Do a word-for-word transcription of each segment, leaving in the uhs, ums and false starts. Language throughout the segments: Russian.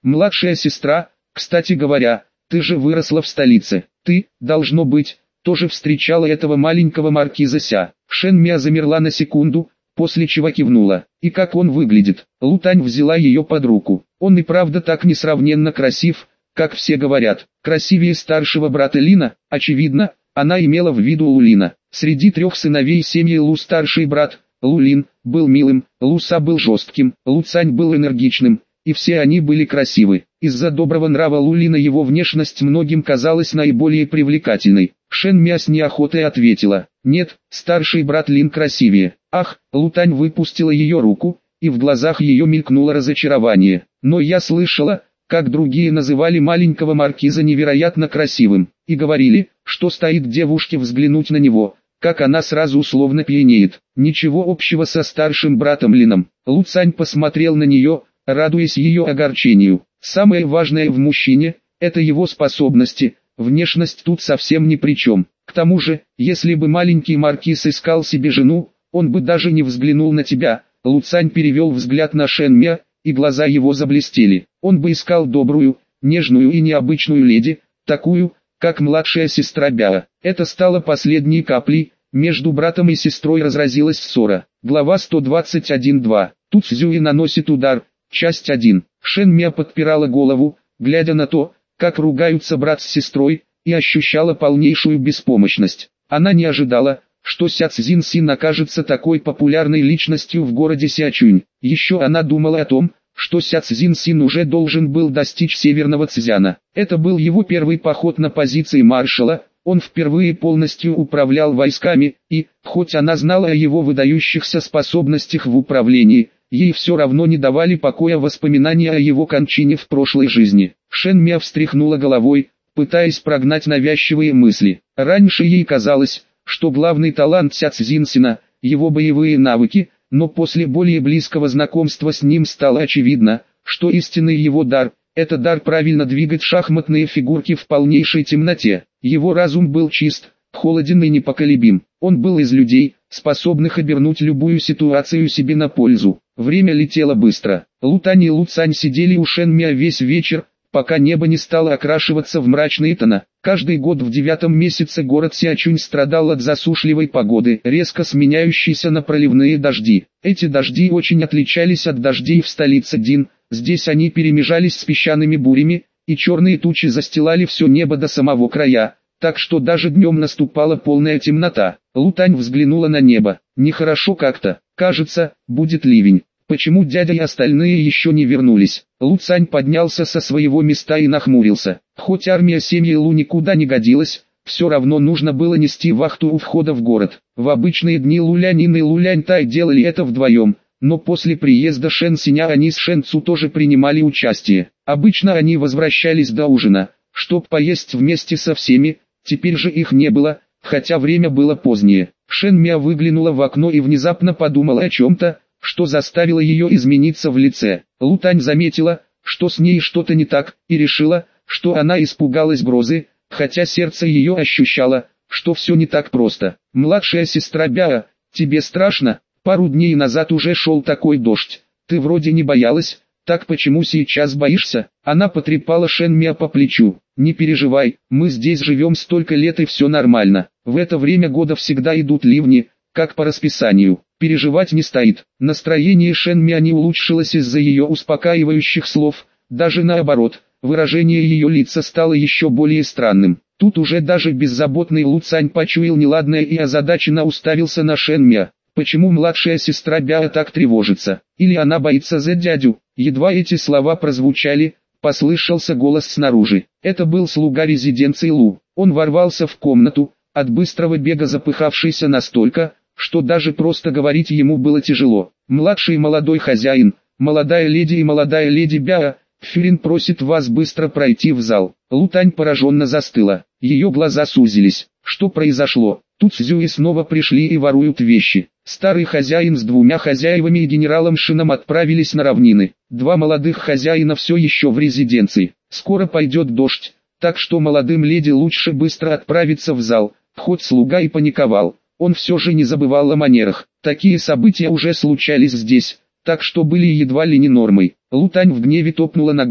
Младшая сестра, кстати говоря, ты же выросла в столице. Ты, должно быть, тоже встречала этого маленького маркиза Ся. Шен Мя замерла на секунду, после чего кивнула. И как он выглядит? Лу Тань взяла ее под руку. Он и правда так несравненно красив, как все говорят. Красивее старшего брата Лина, очевидно, она имела в виду Лу Лина. Среди трех сыновей семьи Лу старший брат, Лу Лин, был милым, Лу Са был жестким, Лу Цань был энергичным, и все они были красивы. Из-за доброго нрава Лу Лина его внешность многим казалась наиболее привлекательной. Шен Мя с неохотой ответила: «Нет, старший брат Лин красивее». «Ах!» Лу Тань выпустила ее руку, и в глазах ее мелькнуло разочарование. «Но я слышала, как другие называли маленького маркиза невероятно красивым, и говорили, что стоит девушке взглянуть на него, как она сразу условно пьянеет. Ничего общего со старшим братом Лином». Лу Цань посмотрел на нее, радуясь ее огорчению. «Самое важное в мужчине – это его способности, внешность тут совсем ни при чем. К тому же, если бы маленький маркиз искал себе жену, он бы даже не взглянул на тебя». Лу Цань перевел взгляд на Шен Мя, и глаза его заблестели. Он бы искал добрую, нежную и необычную леди, такую, как младшая сестра Бяо. Это стало последней каплей, между братом и сестрой разразилась ссора. Глава сто двадцать один два. Тут Цзюи наносит удар. Часть один. Шен Мя подпирала голову, глядя на то, как ругаются брат с сестрой, и ощущала полнейшую беспомощность. Она не ожидала, что Ся Цзин Син окажется такой популярной личностью в городе Сячунь. Еще она думала о том, что Ся Цзин Син уже должен был достичь Северного Цзяна. Это был его первый поход на позиции маршала, он впервые полностью управлял войсками, и, хоть она знала о его выдающихся способностях в управлении, ей все равно не давали покоя воспоминания о его кончине в прошлой жизни. Шен Мя встряхнула головой, пытаясь прогнать навязчивые мысли. Раньше ей казалось, что главный талант Ся Цзин Сина – его боевые навыки, но после более близкого знакомства с ним стало очевидно, что истинный его дар – это дар правильно двигать шахматные фигурки в полнейшей темноте. Его разум был чист, холоден и непоколебим. Он был из людей, способных обернуть любую ситуацию себе на пользу. Время летело быстро. Лу Тань и Лу Цань сидели у Шен Мя весь вечер, пока небо не стало окрашиваться в мрачные тона. Каждый год в девятом месяце город Сячунь страдал от засушливой погоды, резко сменяющейся на проливные дожди. Эти дожди очень отличались от дождей в столице Дин, здесь они перемежались с песчаными бурями, и черные тучи застилали все небо до самого края, так что даже днем наступала полная темнота. Лу Тань взглянула на небо. Нехорошо как-то, кажется, будет ливень. Почему дядя и остальные еще не вернулись? Лу Цань поднялся со своего места и нахмурился. Хоть армия семьи Лу никуда не годилась, все равно нужно было нести вахту у входа в город. В обычные дни Лулянин и Луляньтай делали это вдвоем, но после приезда Шен Синя они с Шен Цу тоже принимали участие. Обычно они возвращались до ужина, чтоб поесть вместе со всеми, теперь же их не было, хотя время было позднее. Шен Мя выглянула в окно и внезапно подумала о чем-то, что заставило ее измениться в лице. Лу Тань заметила, что с ней что-то не так, и решила, что она испугалась грозы, хотя сердце ее ощущало, что все не так просто. «Младшая сестра Бяо, тебе страшно? Пару дней назад уже шел такой дождь, ты вроде не боялась, так почему сейчас боишься?» Она потрепала Шен Мя по плечу. «Не переживай, мы здесь живем столько лет и все нормально. В это время года всегда идут ливни, как по расписанию. Переживать не стоит». Настроение Шен Мя не улучшилось из-за ее успокаивающих слов, даже наоборот, выражение ее лица стало еще более странным. Тут уже даже беззаботный Лу Цань почуял неладное и озадаченно уставился на Шен Мя. Почему младшая сестра Бяо так тревожится? Или она боится за дядю? Едва эти слова прозвучали, послышался голос снаружи. Это был слуга резиденции Лу. Он ворвался в комнату, от быстрого бега запыхавшийся настолько, что даже просто говорить ему было тяжело. «Младший молодой хозяин, молодая леди и молодая леди Бяо, Фюрин просит вас быстро пройти в зал». Лу Тань пораженно застыла. Ее глаза сузились. Что произошло? Тут Цзюи снова пришли и воруют вещи. Старый хозяин с двумя хозяевами и генералом Шином отправились на равнины. Два молодых хозяина все еще в резиденции. Скоро пойдет дождь, так что молодым леди лучше быстро отправиться в зал. Хоть слуга и паниковал, он все же не забывал о манерах. Такие события уже случались здесь, так что были едва ли не нормой. Лу Тань в гневе топнула ногой.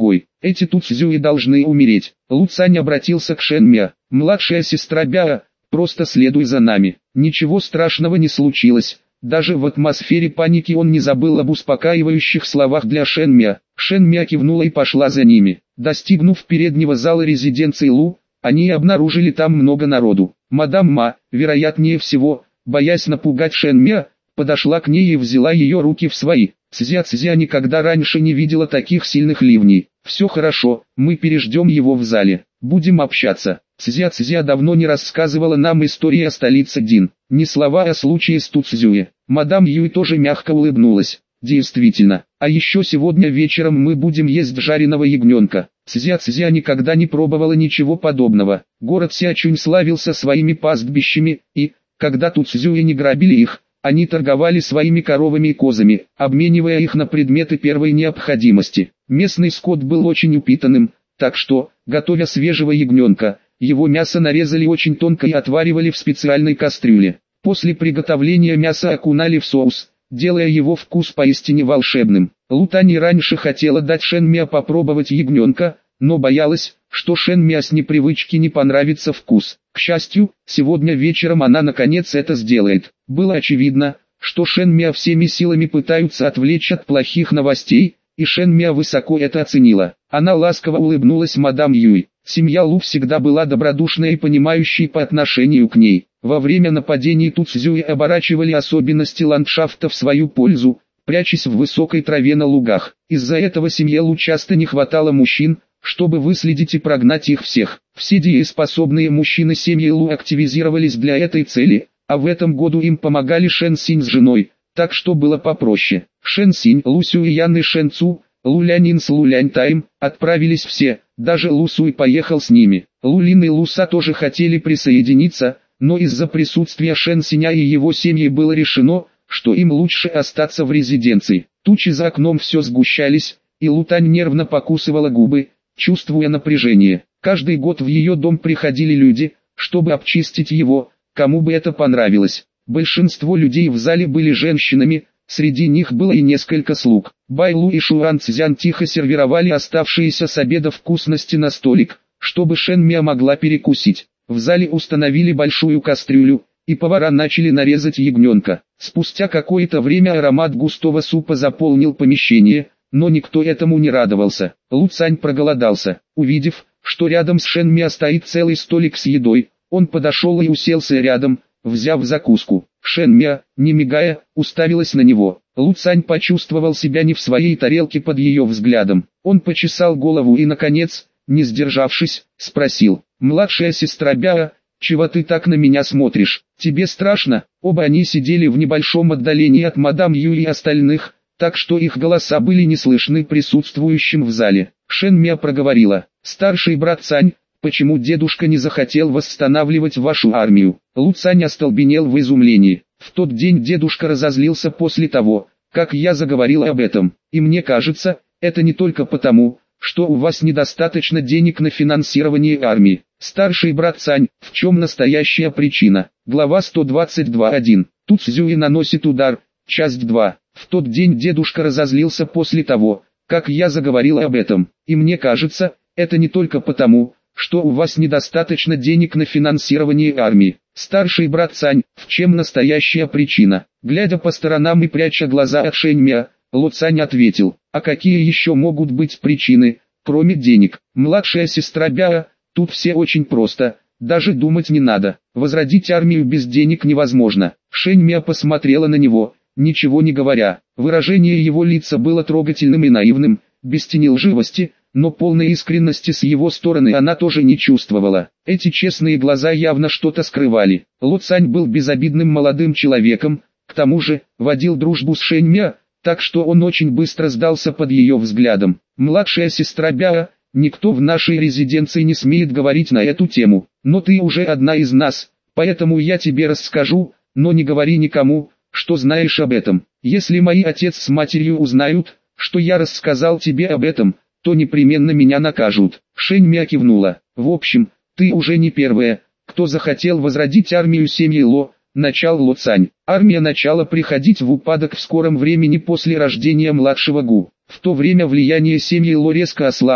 Эти Туцзюи должны умереть. Лу Цань обратился к Шэн Мя. Младшая сестра Бяо, просто следуй за нами. Ничего страшного не случилось. Даже в атмосфере паники он не забыл об успокаивающих словах для Шэн Мя. Шэн Мя кивнула и пошла за ними. Достигнув переднего зала резиденции Лу, они обнаружили там много народу. Мадам Ма, вероятнее всего, боясь напугать Шэн Мя, подошла к ней и взяла ее руки в свои. Цзя-Цзя никогда раньше не видела таких сильных ливней. «Все хорошо, мы переждем его в зале. Будем общаться». Цзя-Цзя давно не рассказывала нам истории о столице Дин. Ни слова о случае с Туцзюи. Мадам Юй тоже мягко улыбнулась. «Действительно, а еще сегодня вечером мы будем есть жареного ягненка». Цзя-Цзя никогда не пробовала ничего подобного. Город Сячунь славился своими пастбищами, и, когда Туцзюи не грабили их, они торговали своими коровами и козами, обменивая их на предметы первой необходимости. Местный скот был очень упитанным, так что, готовя свежего ягненка, его мясо нарезали очень тонко и отваривали в специальной кастрюле. После приготовления мяса окунали в соус, делая его вкус поистине волшебным. Лу Тань раньше хотела дать Шэн Мя попробовать ягненка, но боялась, что Шэн Мя с непривычки не понравится вкус. К счастью, сегодня вечером она наконец это сделает. Было очевидно, что Шэн Мя всеми силами пытаются отвлечь от плохих новостей, и Шэн Мя высоко это оценила. Она ласково улыбнулась мадам Юй. Семья Лу всегда была добродушной и понимающей по отношению к ней. Во время нападений Туцзюи оборачивали особенности ландшафта в свою пользу, прячась в высокой траве на лугах. Из-за этого семье Лу часто не хватало мужчин, чтобы выследить и прогнать их всех. Все дееспособные мужчины семьи Лу активизировались для этой цели, а в этом году им помогали Шэн Синь с женой, так что было попроще. Шэн Синь, Лу Сюйян и Шэн Цу, Лу Лянин с Лу Ляньтаем, отправились все, даже Лу Суй поехал с ними. Лу Лин и Лу Са тоже хотели присоединиться, но из-за присутствия Шэн Синя и его семьи было решено, что им лучше остаться в резиденции. Тучи за окном все сгущались, и Лу Тань нервно покусывала губы, чувствуя напряжение. Каждый год в ее дом приходили люди, чтобы обчистить его, кому бы это понравилось. Большинство людей в зале были женщинами, среди них было и несколько слуг. Байлу и Шуан Цзян тихо сервировали оставшиеся с обеда вкусности на столик, чтобы Шэн Мя могла перекусить. В зале установили большую кастрюлю, и повара начали нарезать ягненка. Спустя какое-то время аромат густого супа заполнил помещение, но никто этому не радовался. Лу Цань проголодался. Увидев, что рядом с Шэн Мя стоит целый столик с едой, он подошел и уселся рядом, взяв закуску. Шэн Мя, не мигая, уставилась на него. Лу Цань почувствовал себя не в своей тарелке под ее взглядом. Он почесал голову и, наконец, не сдержавшись, спросил: «Младшая сестра Бяо, чего ты так на меня смотришь? Тебе страшно?» Оба они сидели в небольшом отдалении от мадам Юй и остальных, так что их голоса были не слышны присутствующим в зале. Шэн Мя проговорила: «Старший брат Цань, почему дедушка не захотел восстанавливать вашу армию?» Лу Цань остолбенел в изумлении. «В тот день дедушка разозлился после того, как я заговорила об этом, и мне кажется, это не только потому, что у вас недостаточно денег на финансирование армии. Старший брат Цань, в чем настоящая причина?» Глава сто двадцать два точка один. Туцзюи наносит удар. Часть два. В тот день дедушка разозлился после того, как я заговорила об этом, и мне кажется, это не только потому, что у вас недостаточно денег на финансирование армии. Старший брат Цань, в чем настоящая причина? Глядя по сторонам и пряча глаза от Шэнь Мя, Лу Цань ответил: «А какие еще могут быть причины, кроме денег? Младшая сестра Бяо, тут все очень просто, даже думать не надо. Возродить армию без денег невозможно». Шэнь Мя посмотрела на него, ничего не говоря. Выражение его лица было трогательным и наивным, без тени лживости, но полной искренности с его стороны она тоже не чувствовала. Эти честные глаза явно что-то скрывали. Лу Цань был безобидным молодым человеком, к тому же, водил дружбу с Шэнь Мя, так что он очень быстро сдался под ее взглядом. «Младшая сестра Бяо, никто в нашей резиденции не смеет говорить на эту тему, но ты уже одна из нас, поэтому я тебе расскажу, но не говори никому, что знаешь об этом. Если мои отец с матерью узнают, что я рассказал тебе об этом, то непременно меня накажут». Шэнь Мя кивнула. «В общем, ты уже не первая, кто захотел возродить армию семьи Ло», начал Лу Цань. Армия начала приходить в упадок в скором времени после рождения младшего Гу. В то время влияние семьи Ло резко ослабло,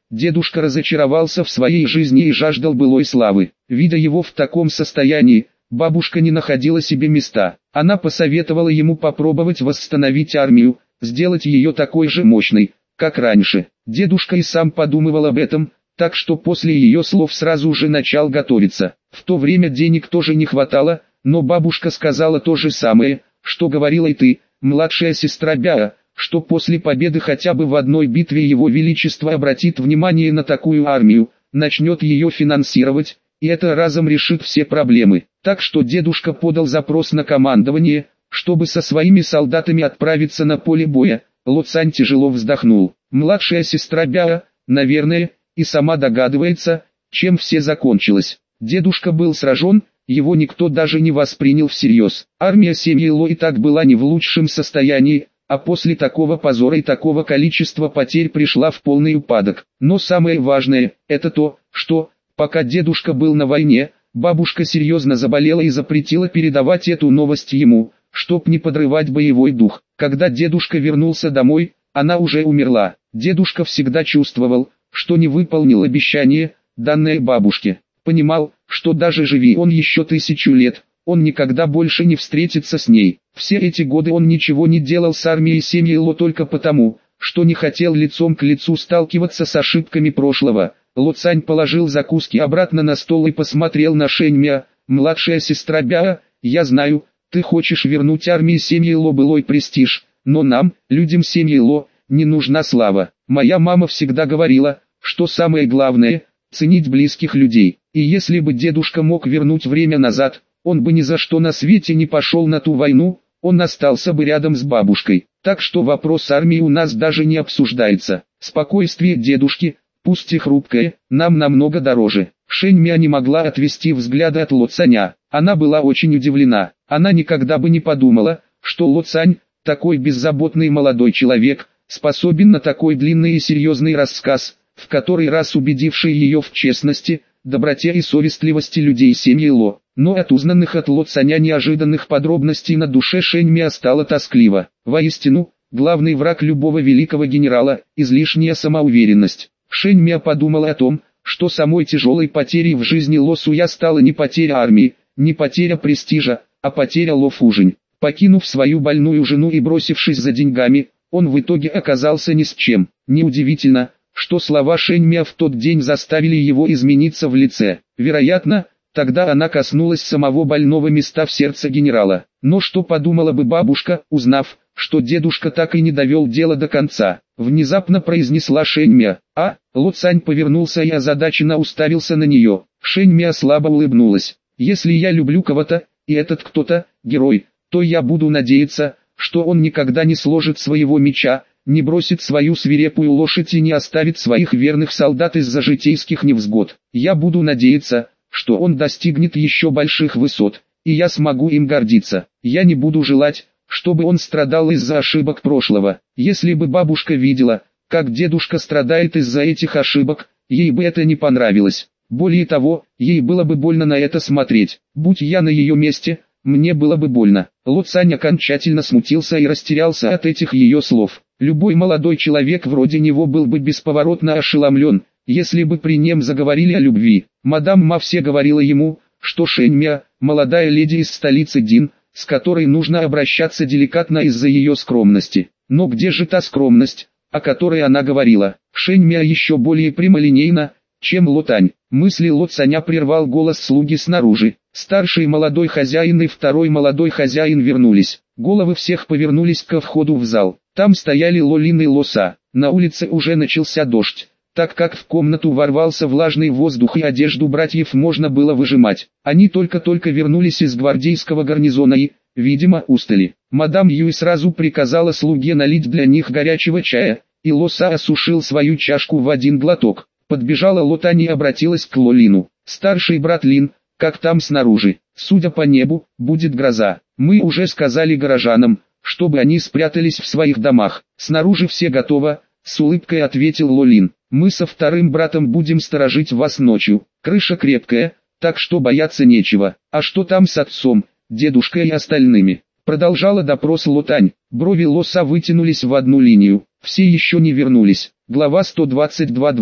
Дедушка разочаровался в своей жизни и жаждал былой славы. Видя его в таком состоянии, бабушка не находила себе места. Она посоветовала ему попробовать восстановить армию, сделать ее такой же мощной, как раньше. Дедушка и сам подумывал об этом, так что после ее слов сразу же начал готовиться. В то время денег тоже не хватало, но бабушка сказала то же самое, что говорила и ты, младшая сестра Бяа, что после победы хотя бы в одной битве его величество обратит внимание на такую армию, начнет ее финансировать, и это разом решит все проблемы. Так что дедушка подал запрос на командование, чтобы со своими солдатами отправиться на поле боя. Ло Цань тяжело вздохнул. Младшая сестра Бяа, наверное, и сама догадывается, чем все закончилось. Дедушка был сражен, его никто даже не воспринял всерьез. Армия семьи Ло и так была не в лучшем состоянии, а после такого позора и такого количества потерь пришла в полный упадок. Но самое важное, это то, что, пока дедушка был на войне, бабушка серьезно заболела и запретила передавать эту новость ему, чтоб не подрывать боевой дух. Когда дедушка вернулся домой, она уже умерла. Дедушка всегда чувствовал, что не выполнил обещание, данное бабушке. Понимал, что даже живи он еще тысячу лет, он никогда больше не встретится с ней. Все эти годы он ничего не делал с армией семьи Ло только потому, что не хотел лицом к лицу сталкиваться с ошибками прошлого. Ло Цань положил закуски обратно на стол и посмотрел на Шэнь Мя. Младшая сестра Бяа, я знаю, ты хочешь вернуть армии семьи Ло былой престиж, но нам, людям семьи Ло, не нужна слава. Моя мама всегда говорила, что самое главное – ценить близких людей. И если бы дедушка мог вернуть время назад, он бы ни за что на свете не пошел на ту войну, он остался бы рядом с бабушкой. Так что вопрос армии у нас даже не обсуждается. Спокойствие дедушки, пусть и хрупкое, нам намного дороже. Шэнь Мя не могла отвести взгляда от Ло Цаня. Она была очень удивлена. Она никогда бы не подумала, что Ло Цань, такой беззаботный молодой человек, способен на такой длинный и серьезный рассказ, в который раз убедивший ее в честности, доброте и совестливости людей семьи Ло. Но от узнанных от Ло Цаня неожиданных подробностей на душе Шэнь Мя стало тоскливо. Воистину, главный враг любого великого генерала – излишняя самоуверенность. Шэнь Мя подумала о том, что самой тяжелой потерей в жизни Ло Суя стала не потеря армии, не потеря престижа, а потеря Ло Фужень. Покинув свою больную жену и бросившись за деньгами, он в итоге оказался ни с чем. Неудивительно, что слова Шэнь Мя в тот день заставили его измениться в лице. Вероятно, тогда она коснулась самого больного места в сердце генерала. Но что подумала бы бабушка, узнав, что дедушка так и не довел дело до конца? Внезапно произнесла Шэнь Мя. А, Ло Цань повернулся и озадаченно уставился на нее. Шэнь Мя слабо улыбнулась. Если я люблю кого-то, и этот кто-то, герой, то я буду надеяться, что он никогда не сложит своего меча, не бросит свою свирепую лошадь и не оставит своих верных солдат из-за житейских невзгод. Я буду надеяться, что он достигнет еще больших высот, и я смогу им гордиться. Я не буду желать, чтобы он страдал из-за ошибок прошлого. Если бы бабушка видела, как дедушка страдает из-за этих ошибок, ей бы это не понравилось. Более того, ей было бы больно на это смотреть. Будь я на ее месте, мне было бы больно. Ло Цань окончательно смутился и растерялся от этих ее слов. Любой молодой человек вроде него был бы бесповоротно ошеломлен, если бы при нем заговорили о любви. Мадам Ма все говорила ему, что Шэнь Мя, молодая леди из столицы Дин, с которой нужно обращаться деликатно из-за ее скромности. Но где же та скромность, о которой она говорила? Шэнь Мя еще более прямолинейна, чем Ло Тань. Мысли Ло Цаня прервал голос слуги снаружи. Старший молодой хозяин и второй молодой хозяин вернулись. Головы всех повернулись ко входу в зал. Там стояли Ло Лин и Ло Са. На улице уже начался дождь, так как в комнату ворвался влажный воздух и одежду братьев можно было выжимать. Они только-только вернулись из гвардейского гарнизона и, видимо, устали. Мадам Юй сразу приказала слуге налить для них горячего чая, и Ло Са осушил свою чашку в один глоток. Подбежала Ло Тань и обратилась к Ло Лину. «Старший брат Лин, как там снаружи? Судя по небу, будет гроза. Мы уже сказали горожанам, чтобы они спрятались в своих домах. Снаружи все готово», — с улыбкой ответил Ло Лин. «Мы со вторым братом будем сторожить вас ночью. Крыша крепкая, так что бояться нечего. А что там с отцом, дедушкой и остальными?» Продолжала допрос Ло Тань. Брови Ло Са вытянулись в одну линию. Все еще не вернулись. Глава сто двадцать два.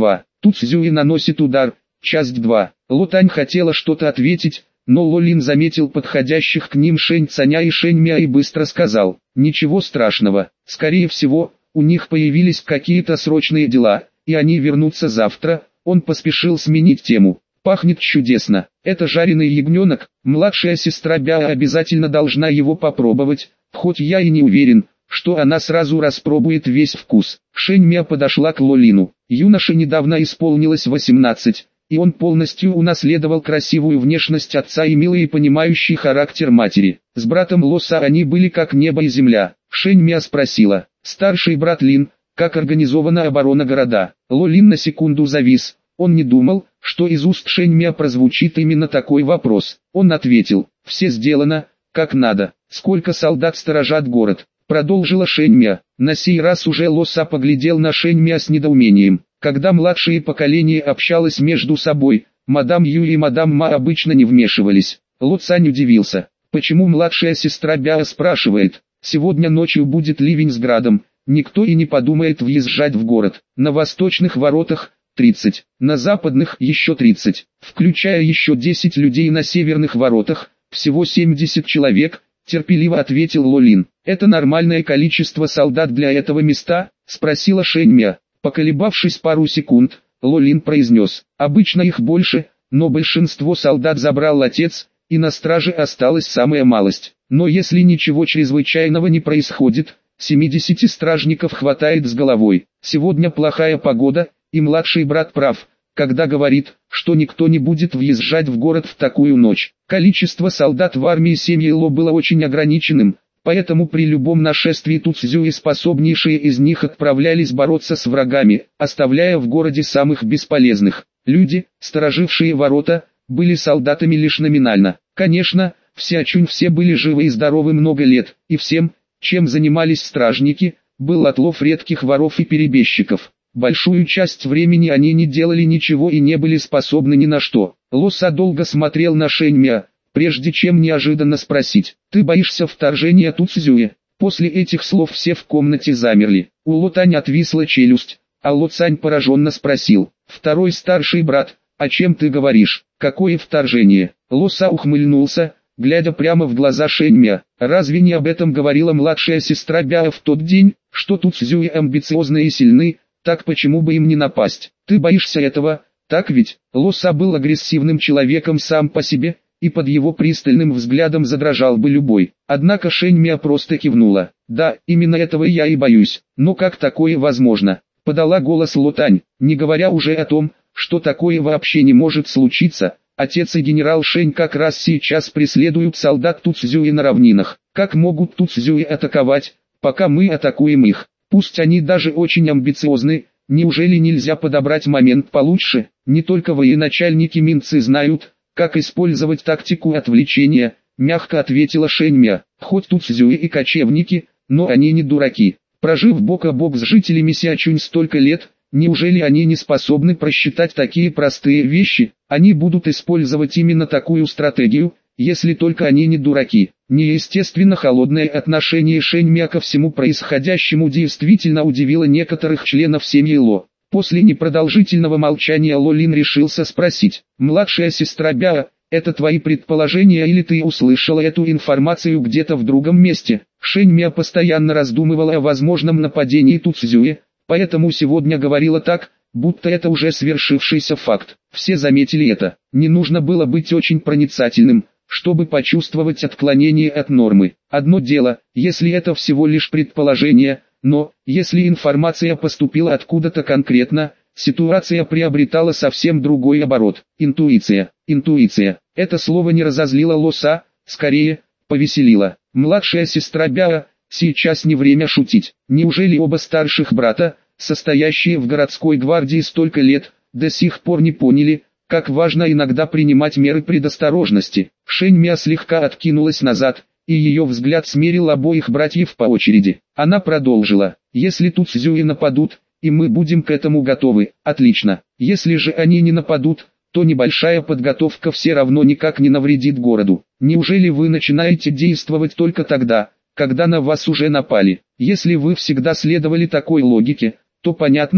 Туцзюи наносит удар. Часть два. Ло Тань хотела что-то ответить, но Ло Лин заметил подходящих к ним Шэнь Цаня и Шэнь Мя и быстро сказал: «Ничего страшного, скорее всего, у них появились какие-то срочные дела, и они вернутся завтра». Он поспешил сменить тему. «Пахнет чудесно, это жареный ягненок, младшая сестра Бяо обязательно должна его попробовать, хоть я и не уверен, что она сразу распробует весь вкус». Шэнь Мя подошла к Ло Лину. Юноше недавно исполнилось восемнадцать. И он полностью унаследовал красивую внешность отца и милый и понимающий характер матери. С братом Лоса они были как небо и земля. Шэнь Мя спросила: «Старший брат Лин, как организована оборона города?» Ло Лин на секунду завис. Он не думал, что из уст Шэнь Мя прозвучит именно такой вопрос. Он ответил: «Все сделано, как надо. Сколько солдат сторожат город?» Продолжила Шэнь Мя. На сей раз уже Лоса поглядел на Шэнь Мя с недоумением. Когда младшее поколение общалось между собой, мадам Юй и мадам Ма обычно не вмешивались. Ло Цань удивился, почему младшая сестра Бяо спрашивает: «Сегодня ночью будет ливень с градом, никто и не подумает въезжать в город. На восточных воротах тридцать, на западных еще тридцать, включая еще десять людей на северных воротах, всего семьдесят человек», терпеливо ответил Ло Лин. «Это нормальное количество солдат для этого места?» спросила Шэнь Мя. Поколебавшись пару секунд, Ло Лин произнес: «Обычно их больше, но большинство солдат забрал отец, и на страже осталась самая малость. Но если ничего чрезвычайного не происходит, семидесяти стражников хватает с головой. Сегодня плохая погода, и младший брат прав, когда говорит, что никто не будет въезжать в город в такую ночь». Количество солдат в армии семьи Ло было очень ограниченным, поэтому при любом нашествии Туцзюи способнейшие из них отправлялись бороться с врагами, оставляя в городе самых бесполезных. Люди, сторожившие ворота, были солдатами лишь номинально. Конечно, все очунь все были живы и здоровы много лет, и всем, чем занимались стражники, был отлов редких воров и перебежчиков. Большую часть времени они не делали ничего и не были способны ни на что. Лоса долго смотрел на Шэнь Мя, прежде чем неожиданно спросить: «Ты боишься вторжения Туцзюи?» После этих слов все в комнате замерли. У Ло Тань отвисла челюсть, а Ло Цань пораженно спросил: «Второй старший брат, о чем ты говоришь? Какое вторжение?» Лоса ухмыльнулся, глядя прямо в глаза Шэнь Мя. «Разве не об этом говорила младшая сестра Бяо в тот день, что Туцзюи амбициозны и сильны? Так почему бы им не напасть? Ты боишься этого, так ведь?» Лоса был агрессивным человеком сам по себе, и под его пристальным взглядом задрожал бы любой. Однако Шэнь Мя просто кивнула. «Да, именно этого я и боюсь. Но как такое возможно?» Подала голос Ло Тань, не говоря уже о том, что такое вообще не может случиться. Отец и генерал Шэнь как раз сейчас преследуют солдат Туцзюи на равнинах. Как могут Туцзюи атаковать, пока мы атакуем их? Пусть они даже очень амбициозны, неужели нельзя подобрать момент получше? Не только военачальники Минцы знают, как использовать тактику отвлечения, мягко ответила Шэнь Мя. Хоть Туцзюи и кочевники, но они не дураки. Прожив бок о бок с жителями Сиачунь столько лет, неужели они не способны просчитать такие простые вещи? Они будут использовать именно такую стратегию, если только они не дураки. Неестественно холодное отношение Шэнь Мя ко всему происходящему действительно удивило некоторых членов семьи Ло. После непродолжительного молчания Ло Лин решился спросить: «Младшая сестра Бяо, это твои предположения или ты услышала эту информацию где-то в другом месте?» Шэнь Мя постоянно раздумывала о возможном нападении Туцзюи, поэтому сегодня говорила так, будто это уже свершившийся факт. Все заметили это. Не нужно было быть очень проницательным, чтобы почувствовать отклонение от нормы. Одно дело, если это всего лишь предположение, но, если информация поступила откуда-то конкретно, ситуация приобретала совсем другой оборот. Интуиция. Интуиция. Это слово не разозлило Лоса, скорее, повеселило. «Младшая сестра Бяо, сейчас не время шутить. Неужели оба старших брата, состоящие в городской гвардии столько лет, до сих пор не поняли, как важно иногда принимать меры предосторожности?» Шэнь Мя слегка откинулась назад, и ее взгляд смерил обоих братьев по очереди. Она продолжила: «Если Туцзюи нападут, и мы будем к этому готовы, отлично. Если же они не нападут, то небольшая подготовка все равно никак не навредит городу. Неужели вы начинаете действовать только тогда, когда на вас уже напали? Если вы всегда следовали такой логике, то понятно,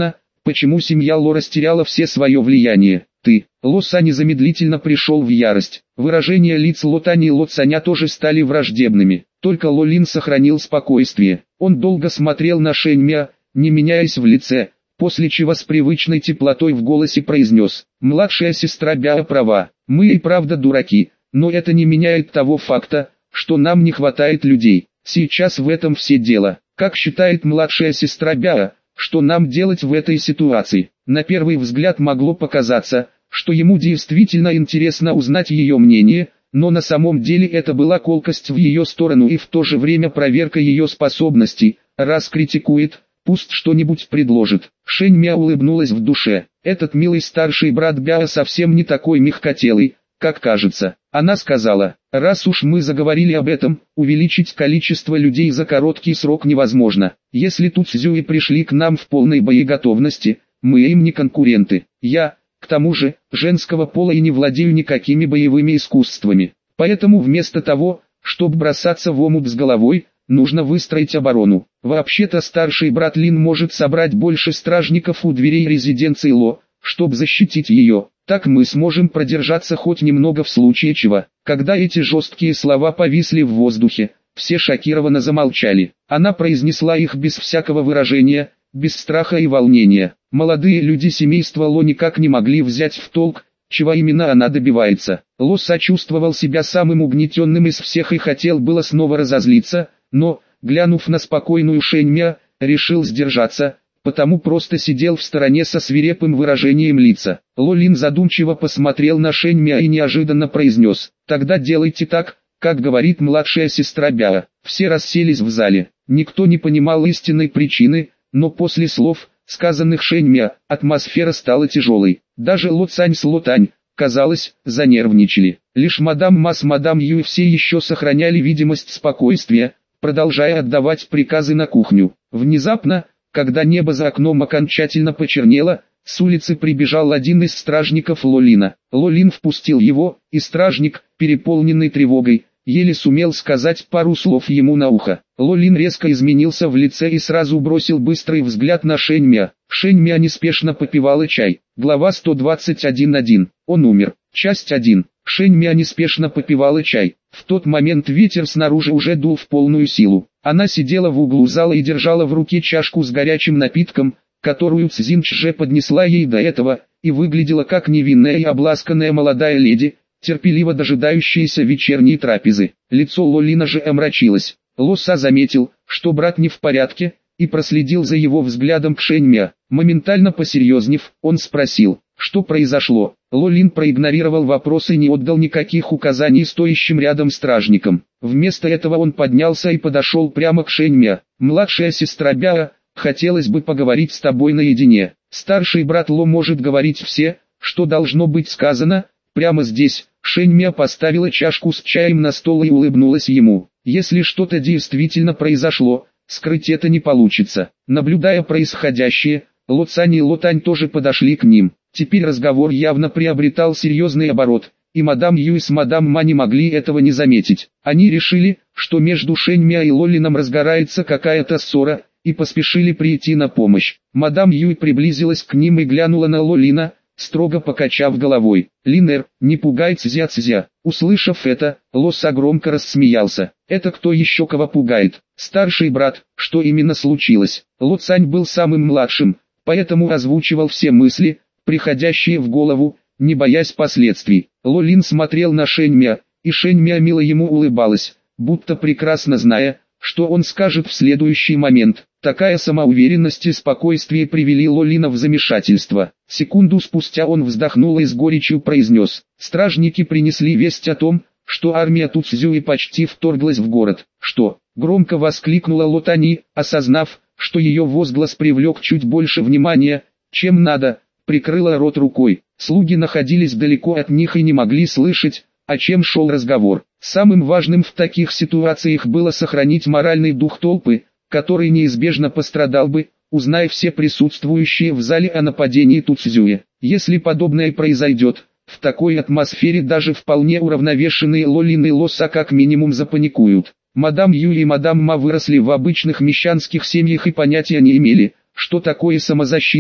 Почему семья Ло растеряла все свое влияние? Ты. Ло Са незамедлительно пришел в ярость. Выражения лиц Ло Тани и Ло Цаня тоже стали враждебными. Только Ло Лин сохранил спокойствие. Он долго смотрел на Шэнь Мя, не меняясь в лице, после чего с привычной теплотой в голосе произнес: «Младшая сестра Бяо права, мы и правда дураки, но это не меняет того факта, что нам не хватает людей. Сейчас в этом все дело. Как считает младшая сестра Бяо, что нам делать в этой ситуации?» На первый взгляд могло показаться, что ему действительно интересно узнать ее мнение, но на самом деле это была колкость в ее сторону и в то же время проверка ее способностей. Раз критикует, пусть что-нибудь предложит. Шэнь Мя улыбнулась в душе. Этот милый старший брат Бяо совсем не такой мягкотелый, как кажется. Она сказала: «Раз уж мы заговорили об этом, увеличить количество людей за короткий срок невозможно. Если тут Цзюи пришли к нам в полной боеготовности, мы им не конкуренты. Я, к тому же, женского пола и не владею никакими боевыми искусствами. Поэтому вместо того, чтобы бросаться в омут с головой, нужно выстроить оборону. Вообще-то старший брат Лин может собрать больше стражников у дверей резиденции Ло, чтобы защитить ее. Так мы сможем продержаться хоть немного в случае чего». Когда эти жесткие слова повисли в воздухе, все шокированно замолчали. Она произнесла их без всякого выражения, без страха и волнения. Молодые люди семейства Ло никак не могли взять в толк, чего именно она добивается. Ло сочувствовал себя самым угнетенным из всех и хотел было снова разозлиться, но, глянув на спокойную Шэнь Мя, решил сдержаться, потому просто сидел в стороне со свирепым выражением лица. Ло Лин задумчиво посмотрел на Шэнь Мя и неожиданно произнес: «Тогда делайте так, как говорит младшая сестра Бяо». Все расселись в зале. Никто не понимал истинной причины, но после слов, сказанных Шэнь Мя, атмосфера стала тяжелой. Даже Ло Цань с Ло Тань, казалось, занервничали. Лишь мадам Ма с мадам Юй все еще сохраняли видимость спокойствия, продолжая отдавать приказы на кухню. Внезапно, когда небо за окном окончательно почернело, с улицы прибежал один из стражников Ло Лина. Ло Лин впустил его, и стражник, переполненный тревогой, еле сумел сказать пару слов ему на ухо. Ло Лин резко изменился в лице и сразу бросил быстрый взгляд на Шэнь Мя. Шэнь Мя неспешно попивала чай. Глава сто двадцать один точка один. Он умер. Часть один. Шэнь Мя неспешно попивала чай. В тот момент ветер снаружи уже дул в полную силу. Она сидела в углу зала и держала в руке чашку с горячим напитком, которую Цзин Чже поднесла ей до этого, и выглядела как невинная и обласканная молодая леди, терпеливо дожидающаяся вечерней трапезы. Лицо Ло Лина же омрачилось. Ло Са заметил, что брат не в порядке, и проследил за его взглядом к Шэнь Мя. Моментально посерьезнев, он спросил: «Что произошло?» Ло Лин проигнорировал вопрос и не отдал никаких указаний стоящим рядом стражникам. Вместо этого он поднялся и подошел прямо к Шэнь Мя. «Младшая сестра Бяо, хотелось бы поговорить с тобой наедине. Старший брат Ло может говорить все, что должно быть сказано, прямо здесь». Шэнь Мя поставила чашку с чаем на стол и улыбнулась ему. «Если что-то действительно произошло, скрыть это не получится». Наблюдая происходящее, Ло Цань и Ло Тань тоже подошли к ним. Теперь разговор явно приобретал серьезный оборот, и мадам Юй с мадам Ма не могли этого не заметить. Они решили, что между Шэнь Мя и Ло Лином разгорается какая-то ссора, и поспешили прийти на помощь. Мадам Юй приблизилась к ним и глянула на Ло Лина, строго покачав головой. «Линер, не пугай Цзя-Цзя». Услышав это, Ло Са громко рассмеялся. «Это кто еще кого пугает? Старший брат, что именно случилось?» Ло Цань был самым младшим, поэтому озвучивал все мысли, приходящие в голову, не боясь последствий. Ло Лин смотрел на Шэнь Мя, и Шэнь Мя мило ему улыбалась, будто прекрасно зная, что он скажет в следующий момент. Такая самоуверенность и спокойствие привели Ло Лина в замешательство. Секунду спустя он вздохнул и с горечью произнес: «Стражники принесли весть о том, что армия Туцзюи почти вторглась в город». «Что?» — громко воскликнула Ло Тани, осознав, что ее возглас привлек чуть больше внимания, чем надо, прикрыла рот рукой. Слуги находились далеко от них и не могли слышать, о чем шел разговор. Самым важным в таких ситуациях было сохранить моральный дух толпы, который неизбежно пострадал бы, узнай все присутствующие в зале о нападении Туцзюи. Если подобное произойдет, в такой атмосфере даже вполне уравновешенные Ло Лин и Ло Са как минимум запаникуют. Мадам Юй и мадам Ма выросли в обычных мещанских семьях и понятия не имели, что такое самозащита,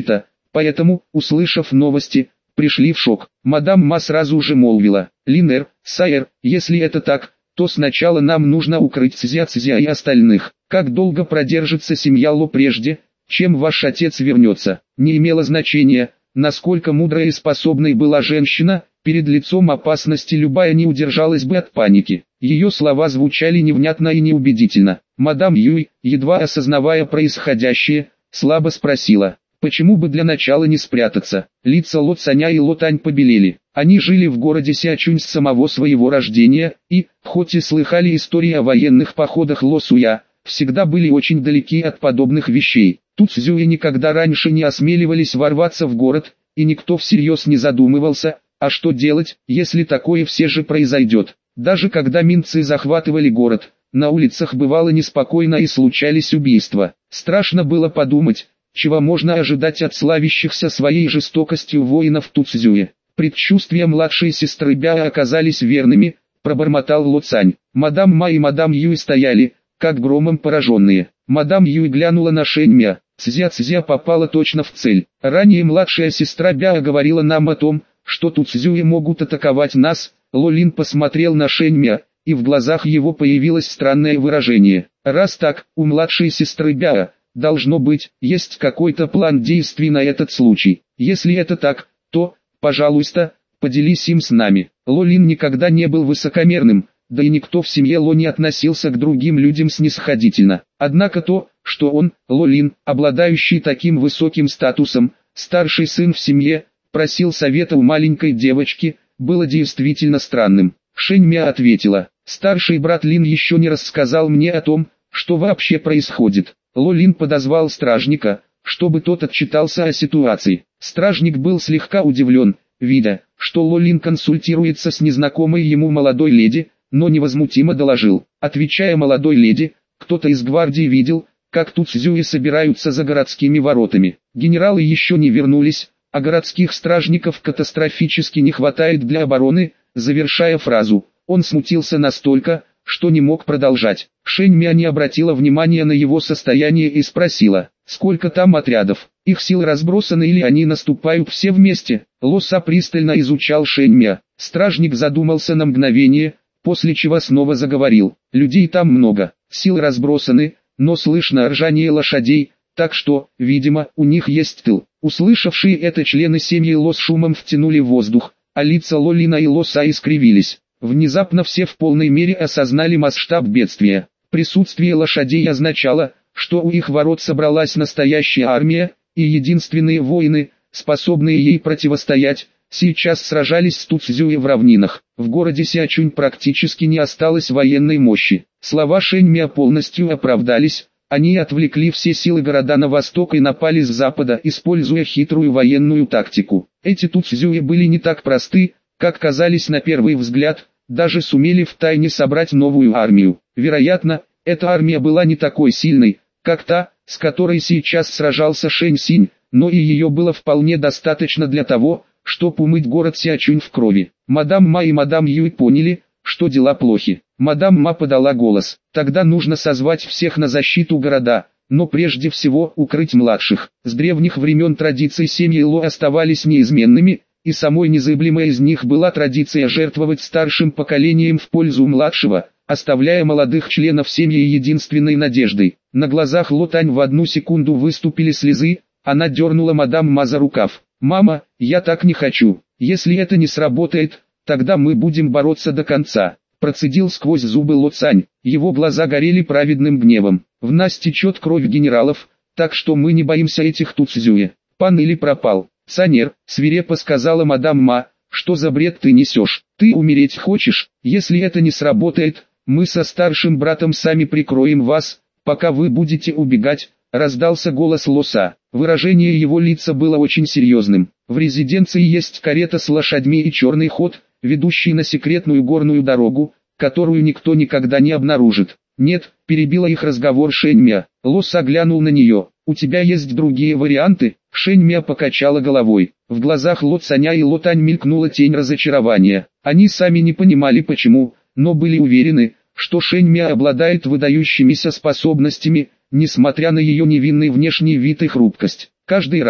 Поэтому, услышав новости, пришли в шок. Мадам Ма сразу же молвила: «Линер, Сайер, если это так, то сначала нам нужно укрыть Цзя-Цзя и остальных. Как долго продержится семья Ло прежде, чем ваш отец вернется?» Не имело значения, насколько мудрой и способной была женщина, перед лицом опасности любая не удержалась бы от паники. Ее слова звучали невнятно и неубедительно. Мадам Юй, едва осознавая происходящее, слабо спросила: «Почему бы для начала не спрятаться?» Лица Ло Цаня и Ло Тань побелели. Они жили в городе Сячунь с самого своего рождения, и, хоть и слыхали истории о военных походах Ло Суя, всегда были очень далеки от подобных вещей. Тут Цзюи никогда раньше не осмеливались ворваться в город, и никто всерьез не задумывался, а что делать, если такое все же произойдет. Даже когда минцы захватывали город, на улицах бывало неспокойно и случались убийства. Страшно было подумать, чего можно ожидать от славящихся своей жестокостью воинов Туцзюи. Предчувствия младшей сестры Бяо оказались верными, пробормотал Ло Цань. Мадам Ма и мадам Юй стояли, как громом пораженные. Мадам Юй глянула на Шэнь Мя. Цзя-Цзя попала точно в цель. Ранее младшая сестра Бяо говорила нам о том, что Туцзюи могут атаковать нас. Ло Лин посмотрел на Шэнь Мя, и в глазах его появилось странное выражение. Раз так, у младшей сестры Бяо, должно быть, есть какой-то план действий на этот случай. Если это так, то, пожалуйста, поделись им с нами. Ло Лин никогда не был высокомерным, да и никто в семье Ло не относился к другим людям снисходительно. Однако то, что он, Ло Лин, обладающий таким высоким статусом, старший сын в семье, просил совета у маленькой девочки, было действительно странным. Шэнь Мя ответила: «Старший брат Лин еще не рассказал мне о том, что вообще происходит». Ло Лин подозвал стражника, чтобы тот отчитался о ситуации. Стражник был слегка удивлен, видя, что Ло Лин консультируется с незнакомой ему молодой леди, но невозмутимо доложил: «Отвечая молодой леди, кто-то из гвардии видел, как Туцзюи собираются за городскими воротами. Генералы еще не вернулись, а городских стражников катастрофически не хватает для обороны». Завершая фразу, он смутился настолько, что не мог продолжать. Шэнь Мя не обратила внимания на его состояние и спросила: «Сколько там отрядов? Их силы разбросаны или они наступают все вместе?» Ло Са пристально изучал Шэнь Мя. Стражник задумался на мгновение, после чего снова заговорил: «Людей там много, силы разбросаны, но слышно ржание лошадей, так что, видимо, у них есть тыл». Услышавшие это члены семьи Ло с шумом втянули воздух, а лица Ло Лина и Ло Са искривились. Внезапно все в полной мере осознали масштаб бедствия. Присутствие лошадей означало, что у их ворот собралась настоящая армия, и единственные воины, способные ей противостоять, сейчас сражались с Туцзюи в равнинах. В городе Сячунь практически не осталось военной мощи. Слова Шэнь Мя полностью оправдались. Они отвлекли все силы города на восток и напали с запада, используя хитрую военную тактику. Эти Туцзюи были не так просты, как казались на первый взгляд, даже сумели втайне собрать новую армию. Вероятно, эта армия была не такой сильной, как та, с которой сейчас сражался Шэнь Синь, но и ее было вполне достаточно для того, чтобы умыть город Сячунь в крови. Мадам Ма и мадам Юй поняли, что дела плохи. Мадам Ма подала голос: «Тогда нужно созвать всех на защиту города, но прежде всего укрыть младших». С древних времен традиции семьи Ло оставались неизменными, и самой незыблемой из них была традиция жертвовать старшим поколением в пользу младшего, оставляя молодых членов семьи единственной надеждой. На глазах Ло Тань в одну секунду выступили слезы, она дернула мадам Ма за рукав. «Мама, я так не хочу. Если это не сработает, тогда мы будем бороться до конца». Процедил сквозь зубы Ло Цань, его глаза горели праведным гневом. «В нас течет кровь генералов, так что мы не боимся этих Туцзюи. Пан или пропал». «Санер», свирепо сказала мадам Ма, «что за бред ты несешь? Ты умереть хочешь? Если это не сработает, мы со старшим братом сами прикроем вас, пока вы будете убегать». Раздался голос Ло Са. Выражение его лица было очень серьезным. «В резиденции есть карета с лошадьми и черный ход, ведущий на секретную горную дорогу, которую никто никогда не обнаружит». «Нет», перебила их разговор Шэнь Мя. Ло Са глянул на нее. «У тебя есть другие варианты?» Шэнь Мя покачала головой. В глазах Ло Цаня и Ло Тань мелькнула тень разочарования. Они сами не понимали почему, но были уверены, что Шэнь Мя обладает выдающимися способностями, несмотря на ее невинный внешний вид и хрупкость. Каждый раз,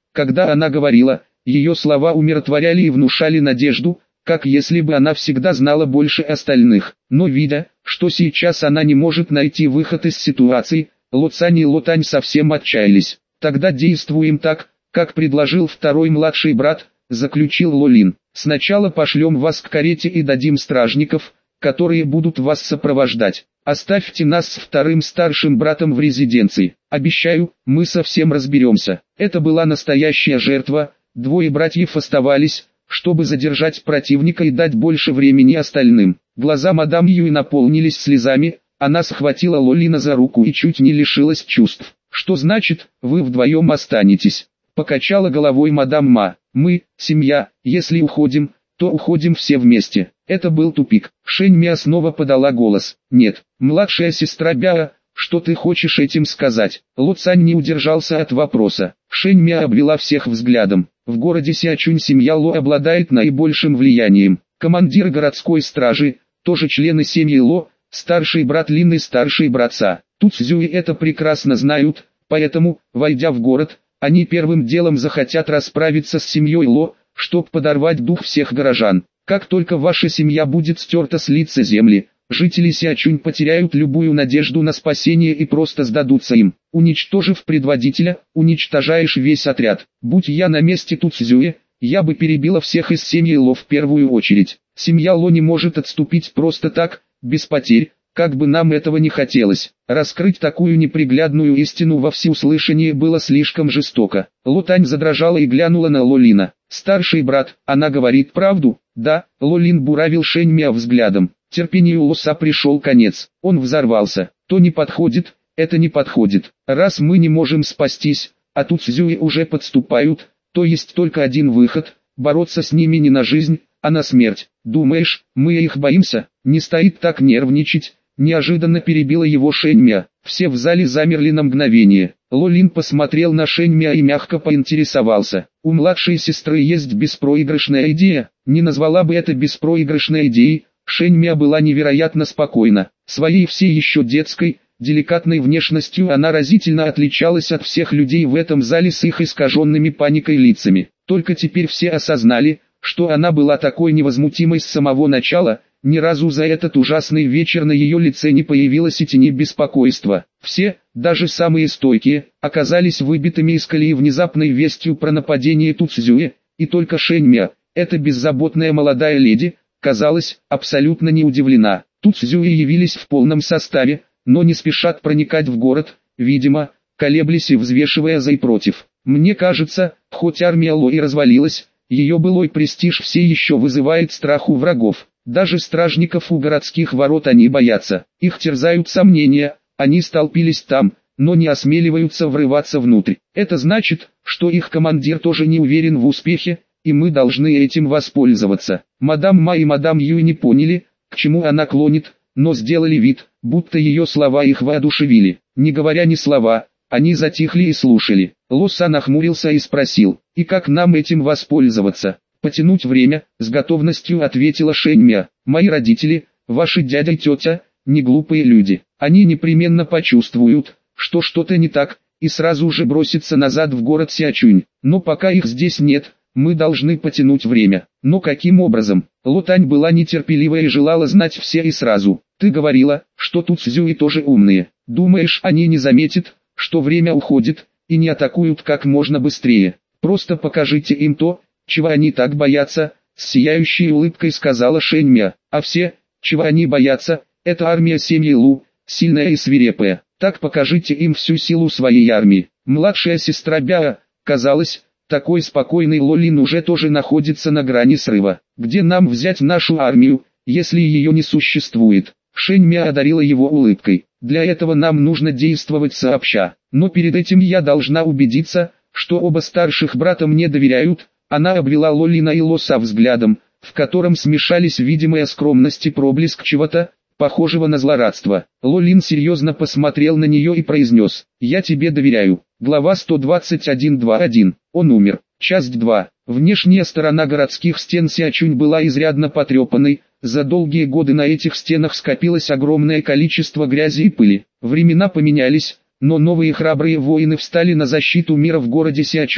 Когда она говорила, ее слова умиротворяли и внушали надежду, как если бы она всегда знала больше остальных. Но видя, что сейчас она не может найти выход из ситуации, Лоцань и Лотань совсем отчаялись. «Тогда действуем так, как предложил второй младший брат», — заключил Лолин. «Сначала пошлем вас к карете и дадим стражников, которые будут вас сопровождать. Оставьте нас с вторым старшим братом в резиденции. Обещаю, мы совсем разберемся». Это была настоящая жертва, двое братьев оставались, чтобы задержать противника и дать больше времени остальным. Глаза мадам Юй наполнились слезами, она схватила Лолина за руку и чуть не лишилась чувств. «Что значит, вы вдвоем останетесь?» — покачала головой мадам Ма. «Мы, семья, если уходим, то уходим все вместе». Это был тупик. Шэнь Мя снова подала голос. «Нет, младшая сестра Бяо, что ты хочешь этим сказать?» Ло Цань не удержался от вопроса. Шэнь Мя обвела всех взглядом. В городе Сяочунь семья Ло обладает наибольшим влиянием. Командир городской стражи, тоже члены семьи Ло, старший брат Лин и старший брат Са. Тут Цзюи это прекрасно знают, поэтому, войдя в город, они первым делом захотят расправиться с семьей Ло, чтоб подорвать дух всех горожан. Как только ваша семья будет стерта с лица земли, жители Сяочунь потеряют любую надежду на спасение и просто сдадутся им. Уничтожив предводителя, уничтожаешь весь отряд. Будь я на месте Туцзюэ, я бы перебила всех из семьи Ло в первую очередь. Семья Ло не может отступить просто так, без потерь, как бы нам этого не хотелось. Раскрыть такую неприглядную истину во всеуслышание было слишком жестоко. Ло Тань задрожала и глянула на Лолина. «Старший брат, она говорит правду?» «Да», — Лолин буравил Шэнь Мя взглядом. Терпению Лоса пришел конец. Он взорвался. «То не подходит, это не подходит. Раз мы не можем спастись, а тут Цзюи уже подступают, то есть только один выход — бороться с ними не на жизнь, а на смерть. Думаешь, мы их боимся? Не стоит так нервничать». Неожиданно перебила его Шэнь Мя. Все в зале замерли на мгновение. Лолин посмотрел на Шэнь Мя и мягко поинтересовался. «У младшей сестры есть беспроигрышная идея?» Не назвала бы это беспроигрышной идеей. Шэнь Мя была невероятно спокойна. Своей всей еще детской, деликатной внешностью она разительно отличалась от всех людей в этом зале с их искаженными паникой лицами. Только теперь все осознали, что она была такой невозмутимой с самого начала. Ни разу за этот ужасный вечер на ее лице не появилось и тени беспокойства. Все, даже самые стойкие, оказались выбитыми из колеи внезапной вестью про нападение Туцзюэ, и только Шэнь Мя, эта беззаботная молодая леди, казалось, абсолютно не удивлена. Туцзюэ явились в полном составе, но не спешат проникать в город, видимо, колеблясь и взвешивая за и против. Мне кажется, хоть армия Ло и развалилась, ее былой престиж все еще вызывает страх у врагов. Даже стражников у городских ворот они боятся, их терзают сомнения, они столпились там, но не осмеливаются врываться внутрь. Это значит, что их командир тоже не уверен в успехе, и мы должны этим воспользоваться. Мадам Ма и мадам Юй не поняли, к чему она клонит, но сделали вид, будто ее слова их воодушевили. Не говоря ни слова, они затихли и слушали. Лоса нахмурился и спросил: «И как нам этим воспользоваться?» «Потянуть время», — с готовностью ответила Шэнь Мя. «Мои родители, ваши дядя и тетя, не глупые люди. Они непременно почувствуют, что что-то не так, и сразу же бросятся назад в город Сяочунь. Но пока их здесь нет, мы должны потянуть время». «Но каким образом?» Ло Тань была нетерпелива и желала знать все и сразу. «Ты говорила, что тут Цзюи тоже умные. Думаешь, они не заметят, что время уходит, и не атакуют как можно быстрее? Просто покажите им то, чего они так боятся», — с сияющей улыбкой сказала Шэнь Мя. «А все, чего они боятся, это армия семьи Лу, сильная и свирепая. Так покажите им всю силу своей армии». Младшая сестра Бяо, казалось, такой спокойный Лолин уже тоже находится на грани срыва. «Где нам взять нашу армию, если ее не существует?» Шэнь Мя одарила его улыбкой. «Для этого нам нужно действовать сообща. Но перед этим я должна убедиться, что оба старших брата мне доверяют». Она обвела Лолина и Лоса взглядом, в котором смешались видимая скромность и проблеск чего-то, похожего на злорадство. Лолин серьезно посмотрел на нее и произнес: «Я тебе доверяю». Глава сто двадцать один двадцать один. Он умер. Часть два. Внешняя сторона городских стен Сяочунь была изрядно потрепанной, за долгие годы на этих стенах скопилось огромное количество грязи и пыли. Времена поменялись, но новые храбрые воины встали на защиту мира в городе Сяочунь,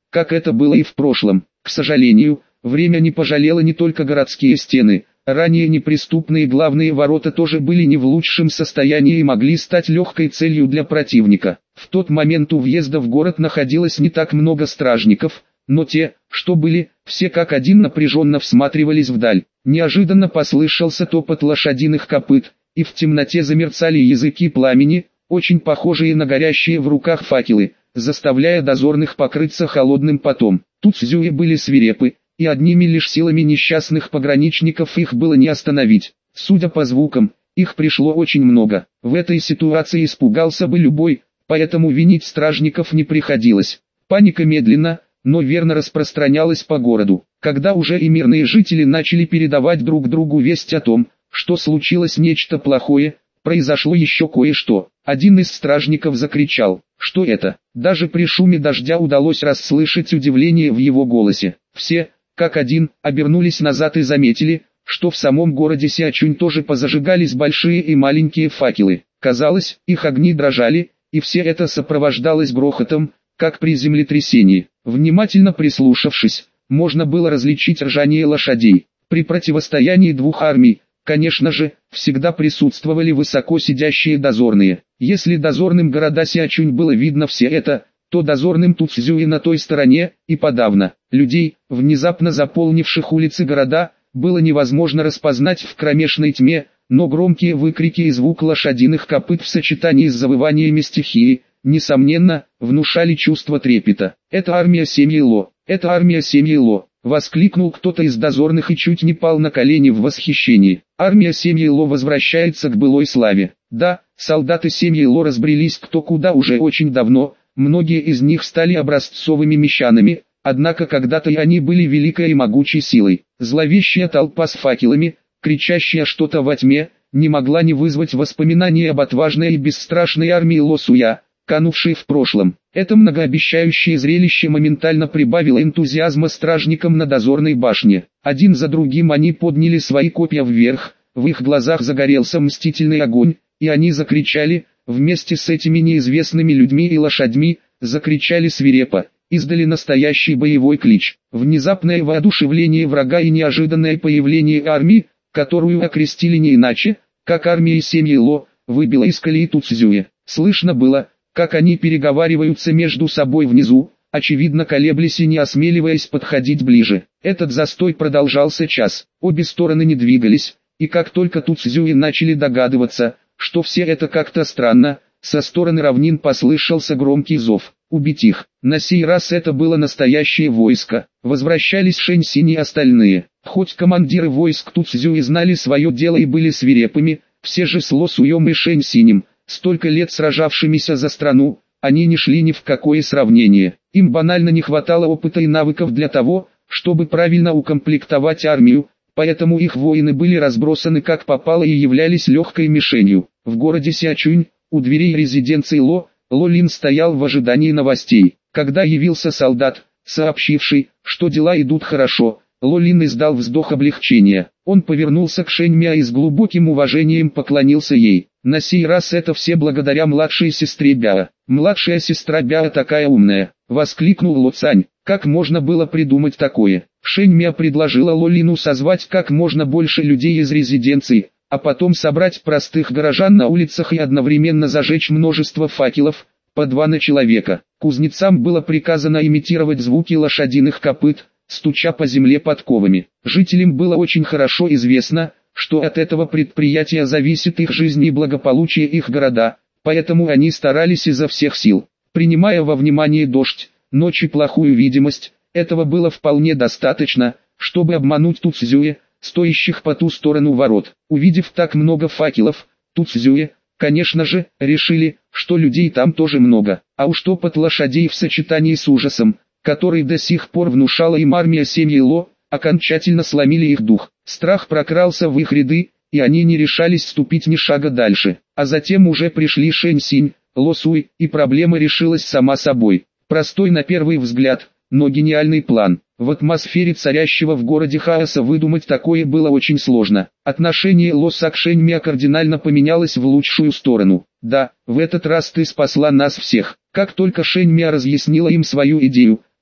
как это было и в прошлом. К сожалению, время не пожалело не только городские стены, ранее неприступные главные ворота тоже были не в лучшем состоянии и могли стать легкой целью для противника. В тот момент у въезда в город находилось не так много стражников, но те, что были, все как один напряженно всматривались вдаль. Неожиданно послышался топот лошадиных копыт, и в темноте замерцали языки пламени, очень похожие на горящие в руках факелы, заставляя дозорных покрыться холодным потом. Тут Цзюи были свирепы, и одними лишь силами несчастных пограничников их было не остановить. Судя по звукам, их пришло очень много. В этой ситуации испугался бы любой, поэтому винить стражников не приходилось. Паника медленно, но верно распространялась по городу. Когда уже и мирные жители начали передавать друг другу весть о том, что случилось нечто плохое, произошло еще кое-что. Один из стражников закричал: «Что это?» Даже при шуме дождя удалось расслышать удивление в его голосе. Все, как один, обернулись назад и заметили, что в самом городе Сиачунь тоже позажигались большие и маленькие факелы. Казалось, их огни дрожали, и все это сопровождалось грохотом, как при землетрясении. Внимательно прислушавшись, можно было различить ржание лошадей. При противостоянии двух армий, конечно же, всегда присутствовали высоко сидящие дозорные. Если дозорным города Сиачунь было видно все это, то дозорным Туцзюи на той стороне, и подавно. Людей, внезапно заполнивших улицы города, было невозможно распознать в кромешной тьме, но громкие выкрики и звук лошадиных копыт в сочетании с завываниями стихии, несомненно, внушали чувство трепета. «Это армия семьи Ло! Это армия семьи Ло!» — воскликнул кто-то из дозорных и чуть не пал на колени в восхищении. «Армия семьи Ло возвращается к былой славе». Да, солдаты семьи Ло разбрелись кто куда уже очень давно, многие из них стали образцовыми мещанами, однако когда-то и они были великой и могучей силой. Зловещая толпа с факелами, кричащая что-то во тьме, не могла не вызвать воспоминаний об отважной и бесстрашной армии Ло Суя, канувшей в прошлом. Это многообещающее зрелище моментально прибавило энтузиазма стражникам на дозорной башне. Один за другим они подняли свои копья вверх, в их глазах загорелся мстительный огонь, и они закричали, вместе с этими неизвестными людьми и лошадьми, закричали свирепо, издали настоящий боевой клич. Внезапное воодушевление врага и неожиданное появление армии, которую окрестили не иначе, как армией семьи Ло, выбило из колеи Туцзюи. Слышно было, как они переговариваются между собой внизу, очевидно колеблясь и не осмеливаясь подходить ближе. Этот застой продолжался час, обе стороны не двигались, и как только Туцзюи начали догадываться, что все это как-то странно, со стороны равнин послышался громкий зов: «Убить их!». На сей раз это было настоящее войско. Возвращались Шэнь Синь и остальные. Хоть командиры войск Туцзюи знали свое дело и были свирепыми, все же с Ло Суем и Шэнь Синем, столько лет сражавшимися за страну, они не шли ни в какое сравнение. Им банально не хватало опыта и навыков для того, чтобы правильно укомплектовать армию, поэтому их воины были разбросаны как попало и являлись легкой мишенью. В городе Сиачунь, у дверей резиденции Ло, Ло Лин стоял в ожидании новостей. Когда явился солдат, сообщивший, что дела идут хорошо, Ло Лин издал вздох облегчения. Он повернулся к Шэнь Мя и с глубоким уважением поклонился ей. На сей раз это все благодаря младшей сестре Бяо. «Младшая сестра Бяо такая умная!» — воскликнул Ло Цань. Как можно было придумать такое? Шэнь Мя предложила Ло Лину созвать как можно больше людей из резиденции, а потом собрать простых горожан на улицах и одновременно зажечь множество факелов, по два на человека. Кузнецам было приказано имитировать звуки лошадиных копыт, стуча по земле подковами. Жителям было очень хорошо известно, что от этого предприятия зависит их жизнь и благополучие их города, поэтому они старались изо всех сил. Принимая во внимание дождь, ночь и плохую видимость, этого было вполне достаточно, чтобы обмануть Туцзюи, стоящих по ту сторону ворот. Увидев так много факелов, Туцзюи, конечно же, решили, что людей там тоже много, а уж топот лошадей в сочетании с ужасом, который до сих пор внушала им армия семьи Ло, окончательно сломили их дух. Страх прокрался в их ряды, и они не решались ступить ни шага дальше. А затем уже пришли Шэнь Синь, Ло Суй, и проблема решилась сама собой. Простой на первый взгляд, но гениальный план. В атмосфере царящего в городе хаоса выдумать такое было очень сложно. Отношение Ло Са к Шэнь Мя кардинально поменялось в лучшую сторону. «Да, в этот раз ты спасла нас всех». Как только Шэнь Мя разъяснила им свою идею,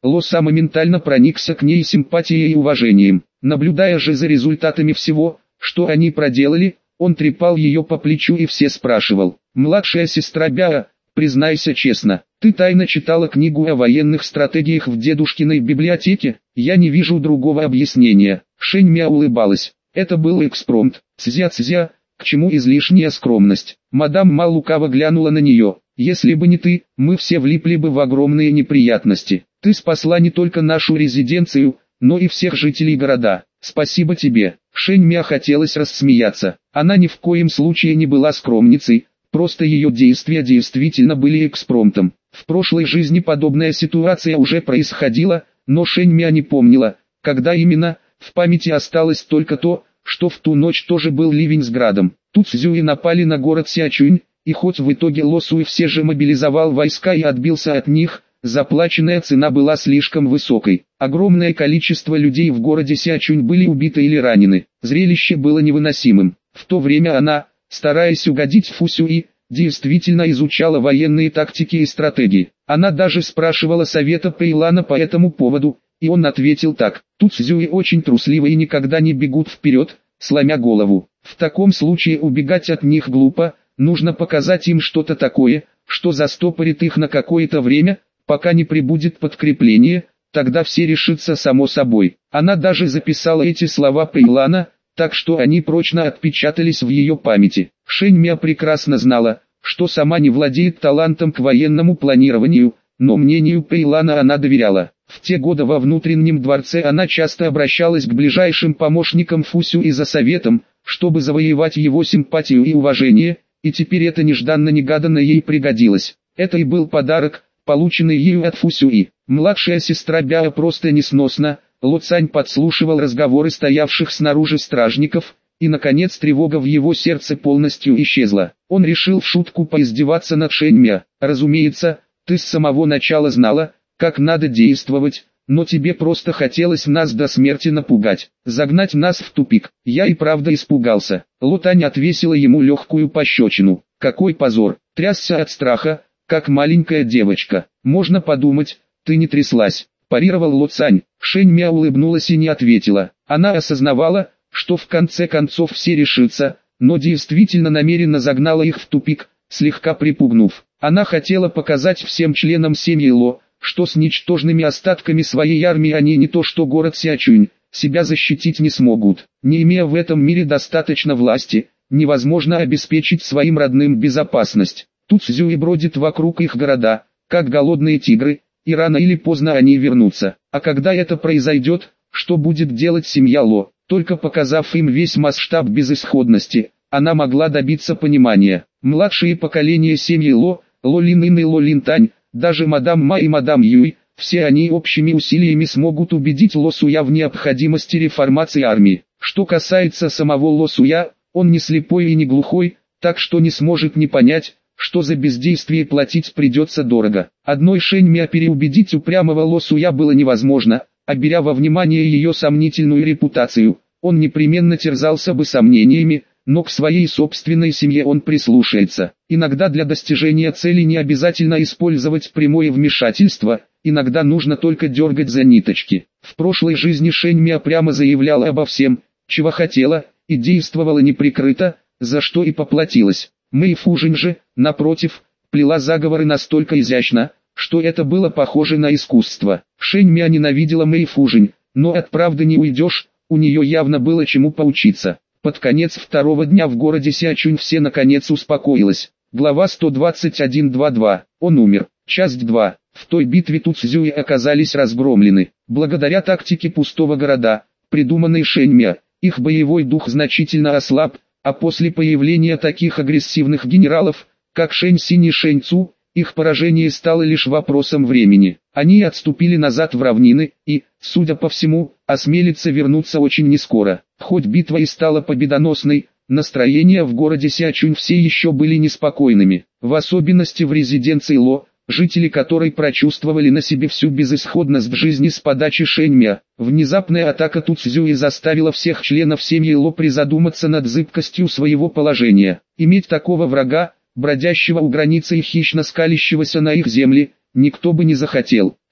Лоса моментально проникся к ней симпатией и уважением. Наблюдая же за результатами всего, что они проделали, он трепал ее по плечу и все спрашивал: «Младшая сестра Бяа, признайся честно, ты тайно читала книгу о военных стратегиях в дедушкиной библиотеке?» «Я не вижу другого объяснения». Шэнь Мя улыбалась. Это был экспромт. «Цзя-цзя, к чему излишняя скромность?» Мадам Ма лукаво глянула на нее. «Если бы не ты, мы все влипли бы в огромные неприятности. Ты спасла не только нашу резиденцию, но и всех жителей города. Спасибо тебе». Шэнь Мя хотелось рассмеяться. Она ни в коем случае не была скромницей, просто ее действия действительно были экспромтом. В прошлой жизни подобная ситуация уже происходила, но Шэнь Мя не помнила, когда именно. В памяти осталось только то, что в ту ночь тоже был ливень с градом. Тут Цзюи напали на город Сячунь, и хоть в итоге Ло Суй все же мобилизовал войска и отбился от них, заплаченная цена была слишком высокой. Огромное количество людей в городе Сячунь были убиты или ранены. Зрелище было невыносимым. В то время она, стараясь угодить Фу Сюи, действительно изучала военные тактики и стратегии. Она даже спрашивала совета Пэйлана по этому поводу, и он ответил так: «Тут Цзюи очень трусливы и никогда не бегут вперед, сломя голову. В таком случае убегать от них глупо, нужно показать им что-то такое, что застопорит их на какое-то время, пока не прибудет подкрепление, тогда все решится само собой». Она даже записала эти слова Пэйлана, так что они прочно отпечатались в ее памяти. Шэнь Мя прекрасно знала, что сама не владеет талантом к военному планированию, но мнению Пэйлана она доверяла. В те годы во внутреннем дворце она часто обращалась к ближайшим помощникам Фу Сюи за советом, чтобы завоевать его симпатию и уважение, и теперь это нежданно-негаданно ей пригодилось. Это и был подарок, полученный ею от Фу Сюи. Младшая сестра Бяа просто несносна. Ло Цань подслушивал разговоры стоявших снаружи стражников, и наконец тревога в его сердце полностью исчезла. Он решил в шутку поиздеваться над Шэнь Мя. «Разумеется, ты с самого начала знала, как надо действовать, но тебе просто хотелось нас до смерти напугать, загнать нас в тупик». «Я и правда испугался». Ло Тань отвесила ему легкую пощечину. «Какой позор!» Трясся от страха, как маленькая девочка. «Можно подумать, ты не тряслась», парировал Ло Цань. Шэнь Мя улыбнулась и не ответила. Она осознавала, что в конце концов все решится, но действительно намеренно загнала их в тупик, слегка припугнув. Она хотела показать всем членам семьи Ло, что с ничтожными остатками своей армии они не то что город Сячунь, себя защитить не смогут. Не имея в этом мире достаточно власти, невозможно обеспечить своим родным безопасность. Тут Цзюи бродит вокруг их города, как голодные тигры, и рано или поздно они вернутся. А когда это произойдет, что будет делать семья Ло? Только показав им весь масштаб безысходности, она могла добиться понимания. Младшие поколения семьи Ло, Ло Лин Ин и Ло Лин Тань, даже мадам Ма и мадам Юй, все они общими усилиями смогут убедить Ло Суя в необходимости реформации армии. Что касается самого Ло Суя, он не слепой и не глухой, так что не сможет не понять, что за бездействие платить придется дорого. Одной Шэнь Мя переубедить упрямого Ло Суя было невозможно, а беря во внимание ее сомнительную репутацию, он непременно терзался бы сомнениями, но к своей собственной семье он прислушается. Иногда для достижения цели не обязательно использовать прямое вмешательство, иногда нужно только дергать за ниточки. В прошлой жизни Шэнь Мя прямо заявляла обо всем, чего хотела, и действовала неприкрыто, за что и поплатилась. Мэй Фужинь же, напротив, плела заговоры настолько изящно, что это было похоже на искусство. Шэнь Мя ненавидела Мэй Фужинь, но от правды не уйдешь, у нее явно было чему поучиться. Под конец второго дня в городе Сячунь все наконец успокоилось. Глава сто двадцать один двадцать два. Он умер. Часть два. В той битве Ту Цзюи оказались разгромлены. Благодаря тактике пустого города, придуманной Шэнь Мя, их боевой дух значительно ослаб, а после появления таких агрессивных генералов, как Шэнь Синь и Шэнь Цу, их поражение стало лишь вопросом времени. Они отступили назад в равнины, и, судя по всему, осмелятся вернуться очень нескоро. Хоть битва и стала победоносной, настроения в городе Сячунь все еще были неспокойными. В особенности в резиденции Ло, жители которой прочувствовали на себе всю безысходность жизни с подачи Шэнь Мя. Внезапная атака Ту Цзюи заставила всех членов семьи Ло призадуматься над зыбкостью своего положения. Иметь такого врага, бродящего у границы и хищно скалящегося на их земли, никто бы не захотел.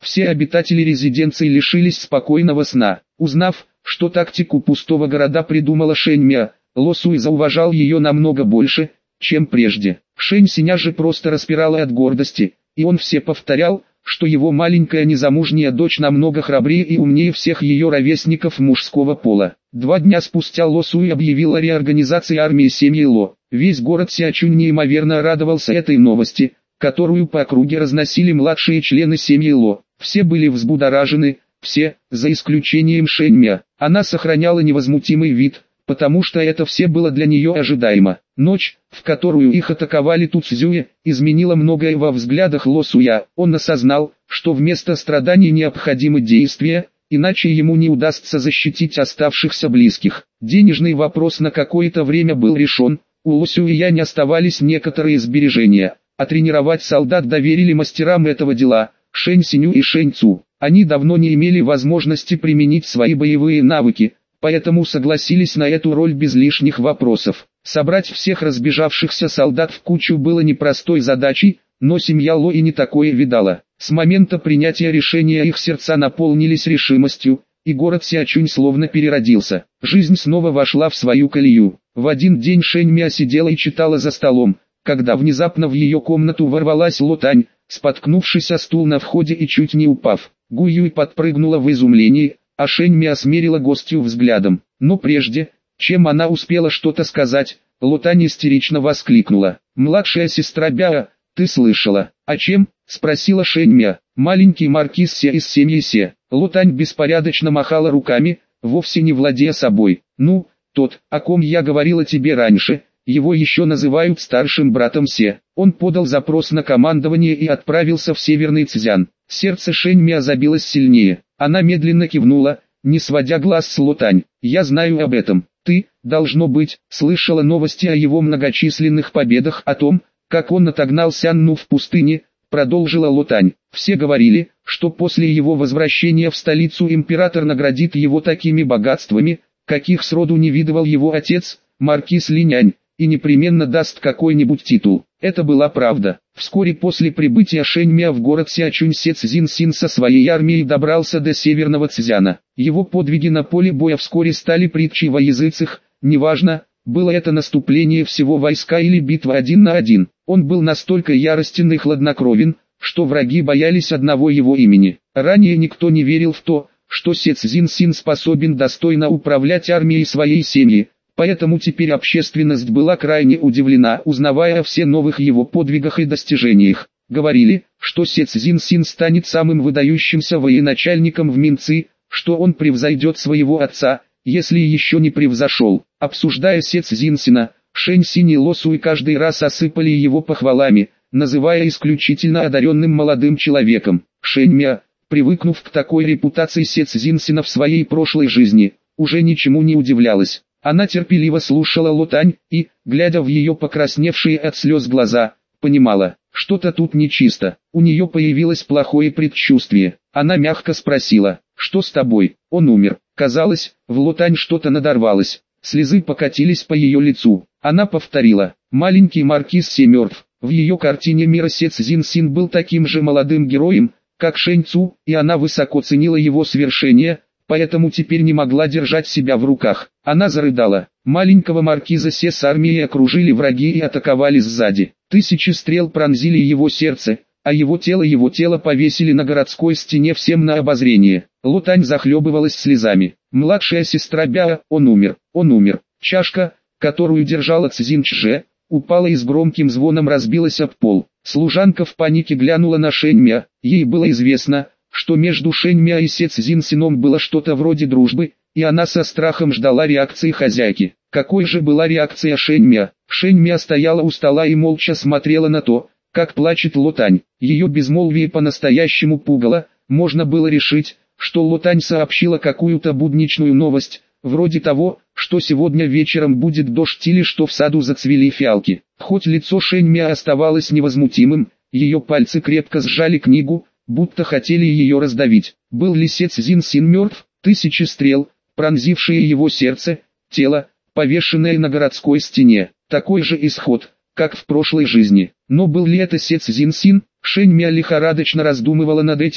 Все обитатели резиденции лишились спокойного сна. Узнав, что тактику пустого города придумала Шэнь Мя, Ло Суй зауважал ее намного больше, чем прежде. Шэнь Синя же просто распирала от гордости, и он все повторял, что его маленькая незамужняя дочь намного храбрее и умнее всех ее ровесников мужского пола. Два дня спустя Ло Суй объявил о реорганизации армии семьи Ло. Весь город Сиачунь неимоверно радовался этой новости, которую по округе разносили младшие члены семьи Ло. Все были взбудоражены, все, за исключением Шэнь Мя. Она сохраняла невозмутимый вид, потому что это все было для нее ожидаемо. Ночь, в которую их атаковали Туцзюи, изменила многое во взглядах Ло Суя. Он осознал, что вместо страданий необходимы действия, иначе ему не удастся защитить оставшихся близких. Денежный вопрос на какое-то время был решен, у Ло Сюя не оставались некоторые сбережения, а тренировать солдат доверили мастерам этого дела, Шэнь Синю и Шэнь Цу. Они давно не имели возможности применить свои боевые навыки, поэтому согласились на эту роль без лишних вопросов. Собрать всех разбежавшихся солдат в кучу было непростой задачей, но семья Ло и не такое видала. С момента принятия решения их сердца наполнились решимостью, и город Сиачунь словно переродился. Жизнь снова вошла в свою колею. В один день Шэнь Мя сидела и читала за столом, когда внезапно в ее комнату ворвалась Ло Тань, споткнувшись о стул на входе и чуть не упав. Гу Юй подпрыгнула в изумлении, а Шэнь Мя осмерила гостью взглядом. Но прежде, чем она успела что-то сказать, Ло Тань истерично воскликнула: «Младшая сестра Бяо, ты слышала?» «О чем?» — спросила Шэнь Мя. «Маленький маркиз Се из семьи Се». Ло Тань беспорядочно махала руками, вовсе не владея собой. «Ну, тот, о ком я говорила тебе раньше, его еще называют старшим братом Се». Он подал запрос на командование и отправился в Северный Цзян. Сердце Шэнь Мя забилось сильнее. Она медленно кивнула, не сводя глаз с Ло Тань. «Я знаю об этом. Ты, должно быть, слышала новости о его многочисленных победах, о том, как он отогнал Сянну в пустыне», продолжила Ло Тань. «Все говорили, что после его возвращения в столицу император наградит его такими богатствами, каких сроду не видывал его отец, маркиз Линянь, и непременно даст какой-нибудь титул». Это была правда. Вскоре после прибытия Шэнь Мя в город Сиачунь Се Цзин Син со своей армией добрался до Северного Цзяна. Его подвиги на поле боя вскоре стали притчей во языцах, неважно, было это наступление всего войска или битва один на один. Он был настолько яростен и хладнокровен, что враги боялись одного его имени. Ранее никто не верил в то, что Се Цзин Син способен достойно управлять армией своей семьи. Поэтому теперь общественность была крайне удивлена, узнавая о все новых его подвигах и достижениях. Говорили, что Се Цзин Син станет самым выдающимся военачальником в Минци, что он превзойдет своего отца, если еще не превзошел. Обсуждая Се Цзин Сина, Шэнь Синь и Ло Суй каждый раз осыпали его похвалами, называя исключительно одаренным молодым человеком. Шэнь Мя, привыкнув к такой репутации Се Цзин Сина в своей прошлой жизни, уже ничему не удивлялась. Она терпеливо слушала Ло Тань и, глядя в ее покрасневшие от слез глаза, понимала, что-то тут нечисто. У нее появилось плохое предчувствие. Она мягко спросила: «Что с тобой?» «Он умер». Казалось, в Ло Тань что-то надорвалось. Слезы покатились по ее лицу. Она повторила: «Маленький маркиз Се мертв». В ее картине мира Се Цзин Син был таким же молодым героем, как Шэнь Цу, и она высоко ценила его свершения, поэтому теперь не могла держать себя в руках. Она зарыдала. Маленького маркиза Се с армией окружили враги и атаковали сзади. Тысячи стрел пронзили его сердце, а его тело его тело повесили на городской стене всем на обозрение. Ло Тань захлебывалась слезами. «Младшая сестра Бяо, он умер, он умер». Чашка, которую держала Цзин Чже, упала и с громким звоном разбилась об пол. Служанка в панике глянула на Шэнь Мя. Ей было известно, что между Шэнь Мя и Се Цзин Сином было что-то вроде дружбы, и она со страхом ждала реакции хозяйки. Какой же была реакция Шэнь Мя? Шэнь Мя стояла у стола и молча смотрела на то, как плачет Ло Тань. Ее безмолвие по-настоящему пугало. Можно было решить, что Ло Тань сообщила какую-то будничную новость, вроде того, что сегодня вечером будет дождь или что в саду зацвели фиалки. Хоть лицо Шэнь Мя оставалось невозмутимым, ее пальцы крепко сжали книгу, будто хотели ее раздавить. Был ли Се Цзин Син мертв? Тысячи стрел, пронзившие его сердце, тело, повешенное на городской стене. Такой же исход, как в прошлой жизни. Но был ли это Се Цзин Син? Шэнь Мя лихорадочно раздумывала над этим,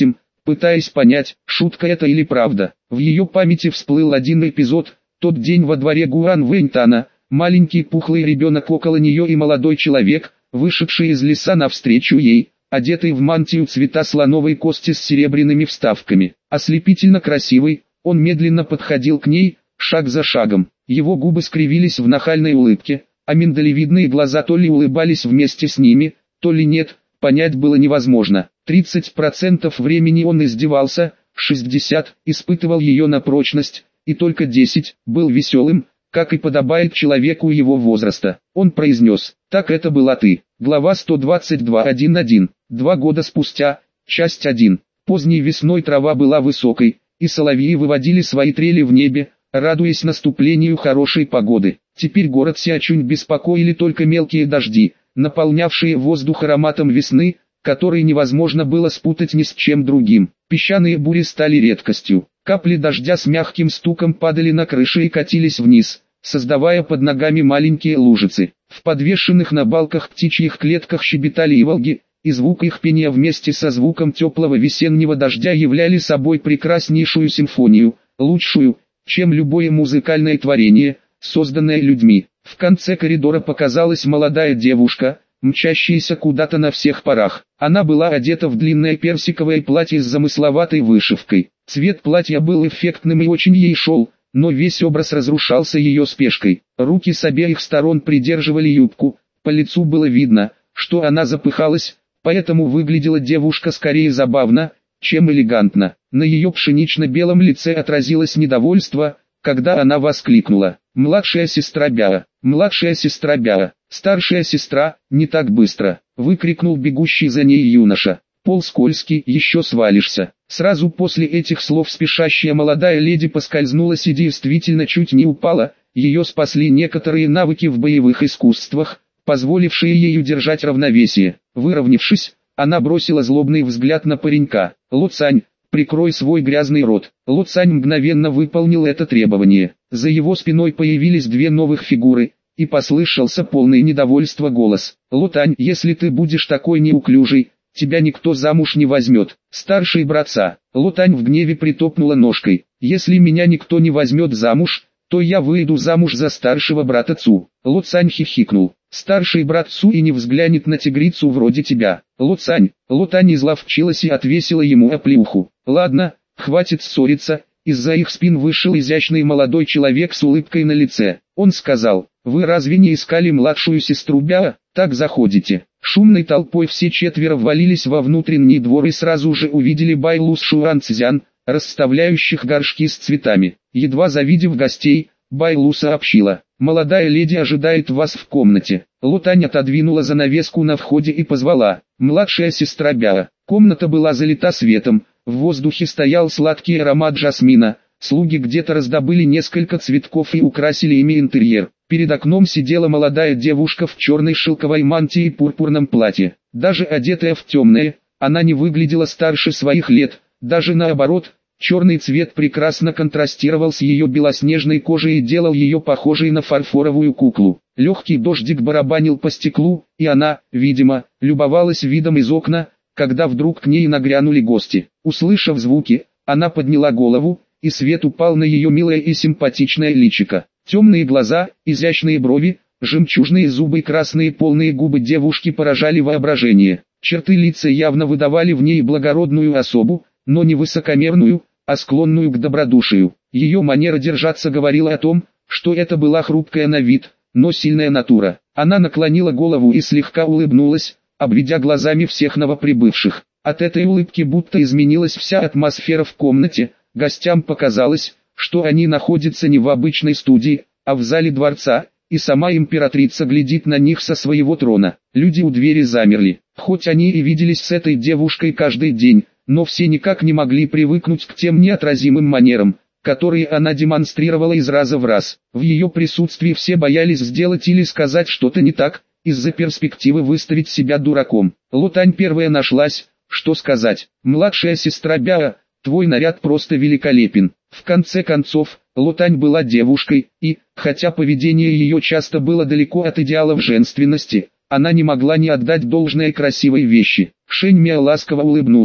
пытаясь понять, шутка это или правда. В ее памяти всплыл один эпизод, тот день во дворе Гуан Вэньтана, маленький пухлый ребенок около нее и молодой человек, вышедший из леса навстречу ей, одетый в мантию цвета слоновой кости с серебряными вставками. Ослепительно красивый, он медленно подходил к ней, шаг за шагом. Его губы скривились в нахальной улыбке, а миндалевидные глаза то ли улыбались вместе с ними, то ли нет, понять было невозможно. тридцать процентов времени он издевался, шестьдесят процентов испытывал ее на прочность, и только десять процентов был веселым, как и подобает человеку его возраста. Он произнес: «Так это была ты». Глава сто двадцать два точка один точка один. Два года спустя, часть один. Поздней весной трава была высокой, и соловьи выводили свои трели в небе, радуясь наступлению хорошей погоды. Теперь город Сиачунь беспокоили только мелкие дожди, наполнявшие воздух ароматом весны, который невозможно было спутать ни с чем другим. Песчаные бури стали редкостью. Капли дождя с мягким стуком падали на крыши и катились вниз, создавая под ногами маленькие лужицы. В подвешенных на балках птичьих клетках щебетали иволги, и звук их пения вместе со звуком теплого весеннего дождя являли собой прекраснейшую симфонию, лучшую, чем любое музыкальное творение, созданное людьми. В конце коридора показалась молодая девушка, мчащаяся куда-то на всех парах. Она была одета в длинное персиковое платье с замысловатой вышивкой. Цвет платья был эффектным и очень ей шел, но весь образ разрушался ее спешкой. Руки с обеих сторон придерживали юбку, по лицу было видно, что она запыхалась, поэтому выглядела девушка скорее забавно, чем элегантно. На ее пшенично-белом лице отразилось недовольство, когда она воскликнула: «Младшая сестра Бяа, младшая сестра Бяа, старшая сестра, не так быстро!» — выкрикнул бегущий за ней юноша. «Пол скользкий, еще свалишься». Сразу после этих слов спешащая молодая леди поскользнулась и действительно чуть не упала. Ее спасли некоторые навыки в боевых искусствах, позволившие ей удержать равновесие. Выровнявшись, она бросила злобный взгляд на паренька. «Ло Цань, прикрой свой грязный рот». Ло Цань мгновенно выполнил это требование. За его спиной появились две новых фигуры, и послышался полный недовольства голос. «Ло Цань, если ты будешь такой неуклюжий, тебя никто замуж не возьмет». Старший братца. Ло Цань в гневе притопнула ножкой. «Если меня никто не возьмет замуж, то я выйду замуж за старшего брата Цу». Ло Цань хихикнул. «Старший брат Цу и не взглянет на тигрицу вроде тебя». «Ло Цань». Ло Цань изловчилась и отвесила ему оплеуху. «Ладно, хватит ссориться». Из-за их спин вышел изящный молодой человек с улыбкой на лице. Он сказал: «Вы разве не искали младшую сестру Бяа? Так заходите». Шумной толпой все четверо ввалились во внутренний двор и сразу же увидели Байлу с Шуанцзян, расставляющих горшки с цветами. Едва завидев гостей, Байлу сообщила: «Молодая леди ожидает вас в комнате». Ло Цань отодвинула занавеску на входе и позвала: «Младшая сестра Бяа». Комната была залита светом, в воздухе стоял сладкий аромат жасмина, слуги где-то раздобыли несколько цветков и украсили ими интерьер. Перед окном сидела молодая девушка в черной шелковой мантии и пурпурном платье. Даже одетая в темное, она не выглядела старше своих лет, даже наоборот, черный цвет прекрасно контрастировал с ее белоснежной кожей и делал ее похожей на фарфоровую куклу. Легкий дождик барабанил по стеклу, и она, видимо, любовалась видом из окна, когда вдруг к ней нагрянули гости. Услышав звуки, она подняла голову, и свет упал на ее милое и симпатичное личико. Темные глаза, изящные брови, жемчужные зубы и красные полные губы девушки поражали воображение. Черты лица явно выдавали в ней благородную особу, но не высокомерную, а склонную к добродушию. Ее манера держаться говорила о том, что это была хрупкая на вид, но сильная натура. Она наклонила голову и слегка улыбнулась, обведя глазами всех новоприбывших. От этой улыбки будто изменилась вся атмосфера в комнате. Гостям показалось, что они находятся не в обычной студии, а в зале дворца, и сама императрица глядит на них со своего трона. Люди у двери замерли. Хоть они и виделись с этой девушкой каждый день, но все никак не могли привыкнуть к тем неотразимым манерам, которые она демонстрировала из раза в раз. В ее присутствии все боялись сделать или сказать что-то не так, из-за перспективы выставить себя дураком. Ло Цань первая нашлась, что сказать. «Младшая сестра Бяа, твой наряд просто великолепен». В конце концов, Ло Цань была девушкой, и, хотя поведение ее часто было далеко от идеалов женственности, она не могла не отдать должное красивой вещи. Шэнь Мя ласково улыбнулась.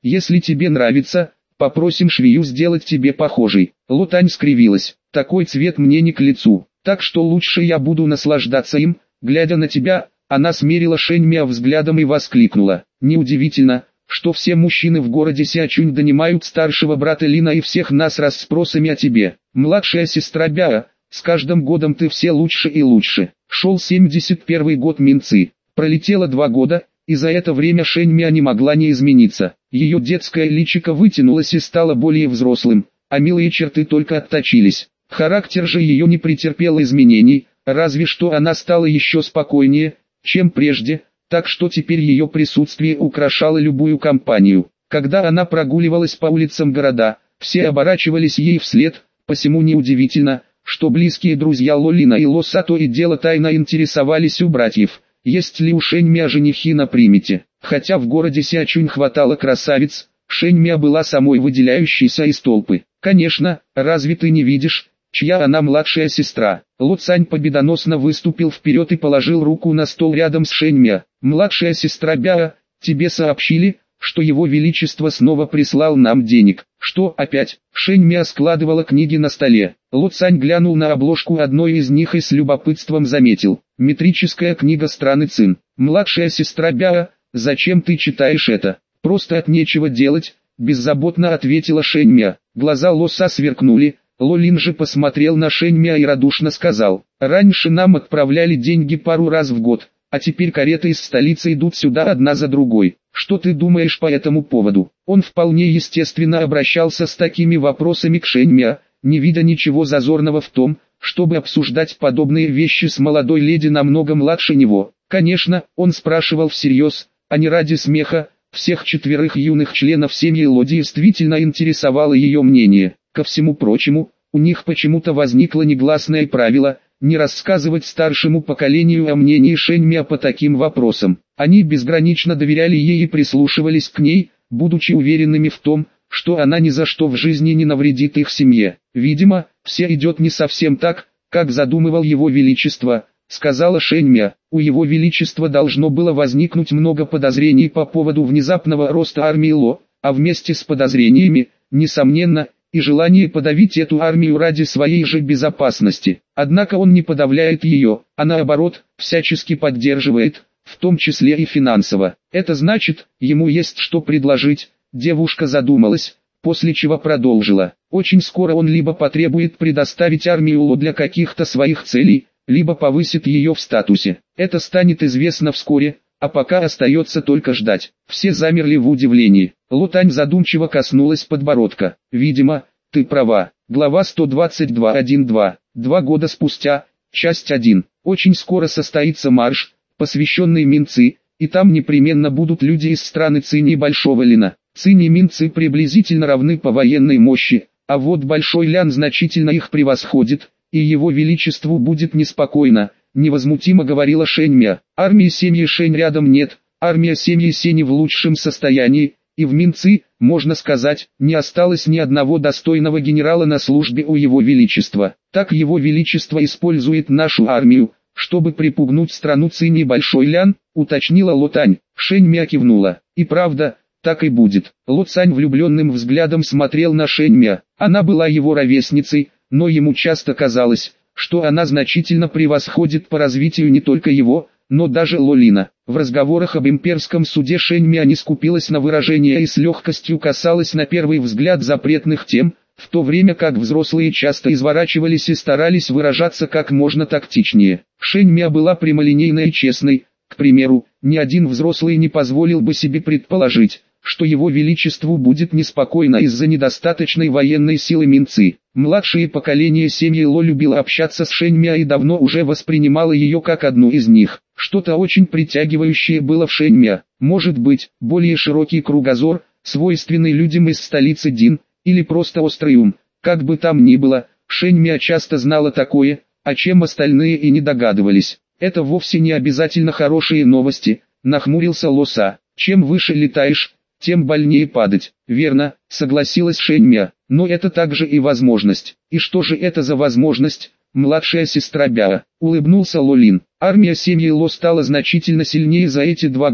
Если тебе нравится, попросим швею сделать тебе похожий. Лотань скривилась. Такой цвет мне не к лицу, так что лучше я буду наслаждаться им. Глядя на тебя, она смерила Шэньмя взглядом и воскликнула. Неудивительно, что все мужчины в городе Сиачунь донимают старшего брата Лина и всех нас расспросами о тебе. Младшая сестра Бяо, с каждым годом ты все лучше и лучше. Шел семьдесят первый год Минцы. Пролетело два года, и за это время Шэньмя не могла не измениться. Ее детское личико вытянулось и стало более взрослым, а милые черты только отточились. Характер же ее не претерпел изменений, разве что она стала еще спокойнее, чем прежде, так что теперь ее присутствие украшало любую компанию. Когда она прогуливалась по улицам города, все оборачивались ей вслед, посему неудивительно, что близкие друзья Лолина и Лоса то и дело тайно интересовались у братьев, есть ли у Шэньмя женихи на примете. Хотя в городе Сиачунь хватало красавиц, Шэньмя была самой выделяющейся из толпы. Конечно, разве ты не видишь, чья она младшая сестра? Ло Цань победоносно выступил вперед и положил руку на стол рядом с Шэньмя. Младшая сестра Бяо, тебе сообщили, что его величество снова прислал нам денег. Что опять? Шэньмя складывала книги на столе. Ло Цань глянул на обложку одной из них и с любопытством заметил. Метрическая книга страны Цин. Младшая сестра Бяо, зачем ты читаешь это? Просто от нечего делать, беззаботно ответила Шэньмя. Глаза Лоса сверкнули. Лолин же посмотрел на Шэньмя и радушно сказал: раньше нам отправляли деньги пару раз в год, а теперь кареты из столицы идут сюда одна за другой. Что ты думаешь по этому поводу? Он вполне естественно обращался с такими вопросами к Шэньмя, не видя ничего зазорного в том, чтобы обсуждать подобные вещи с молодой леди намного младше него. Конечно, он спрашивал всерьез, а не ради смеха. Всех четверых юных членов семьи Ло действительно интересовало ее мнение. Ко всему прочему, у них почему-то возникло негласное правило не рассказывать старшему поколению о мнении Шэньмя по таким вопросам. Они безгранично доверяли ей и прислушивались к ней, будучи уверенными в том, что она ни за что в жизни не навредит их семье. Видимо, все идет не совсем так, как задумывал его величество, сказала Шэньмя. У его величества должно было возникнуть много подозрений по поводу внезапного роста армии Ло, а вместе с подозрениями, несомненно, и желание подавить эту армию ради своей же безопасности. Однако он не подавляет ее, а наоборот, всячески поддерживает, в том числе и финансово. Это значит, ему есть что предложить. Девушка задумалась, после чего продолжила. Очень скоро он либо потребует предоставить армию Ло для каких-то своих целей, либо повысит ее в статусе. Это станет известно вскоре, а пока остается только ждать. Все замерли в удивлении. Ло Тань задумчиво коснулась подбородка. Видимо, ты права. Глава сто двадцать два точка один точка два. Два года спустя, часть один. Очень скоро состоится марш, посвященный Минцы, и там непременно будут люди из страны Цинь и Большого Лина. Цинь и Минцы приблизительно равны по военной мощи, а вот Большой Лян значительно их превосходит, и его величеству будет неспокойно, невозмутимо говорила Шэньмя. Армии семьи Шэнь рядом нет, армия семьи Сени в лучшем состоянии, и в Минцы, можно сказать, не осталось ни одного достойного генерала на службе у его величества. Так его величество использует нашу армию, чтобы припугнуть страну Цинь и Большой Лян, уточнила Ло Тань. Шэньмя кивнула. И правда, так и будет. Ло Цань влюбленным взглядом смотрел на Шэньмя. Она была его ровесницей, но ему часто казалось, что она значительно превосходит по развитию не только его, но даже Лолина. В разговорах об имперском суде Шэньмя не скупилась на выражения и с легкостью касалась на первый взгляд запретных тем, в то время как взрослые часто изворачивались и старались выражаться как можно тактичнее. Шэньмя была прямолинейной и честной. К примеру, ни один взрослый не позволил бы себе предположить, что его величеству будет неспокойно из-за недостаточной военной силы Минцы. Младшее поколение семьи Ло любило общаться с Шэньмя и давно уже воспринимало ее как одну из них. Что-то очень притягивающее было в Шэньмя. Может быть, более широкий кругозор, свойственный людям из столицы Дин, или просто острый ум. Как бы там ни было, Шэньмя часто знала такое, о чем остальные и не догадывались. Это вовсе не обязательно хорошие новости, нахмурился Лоса. Чем выше летаешь, тем больнее падать. Верно, согласилась Шэньмя, но это также и возможность. И что же это за возможность? Младшая сестра Бяо, улыбнулся Лолин. Армия семьи Ло стала значительно сильнее за эти два года,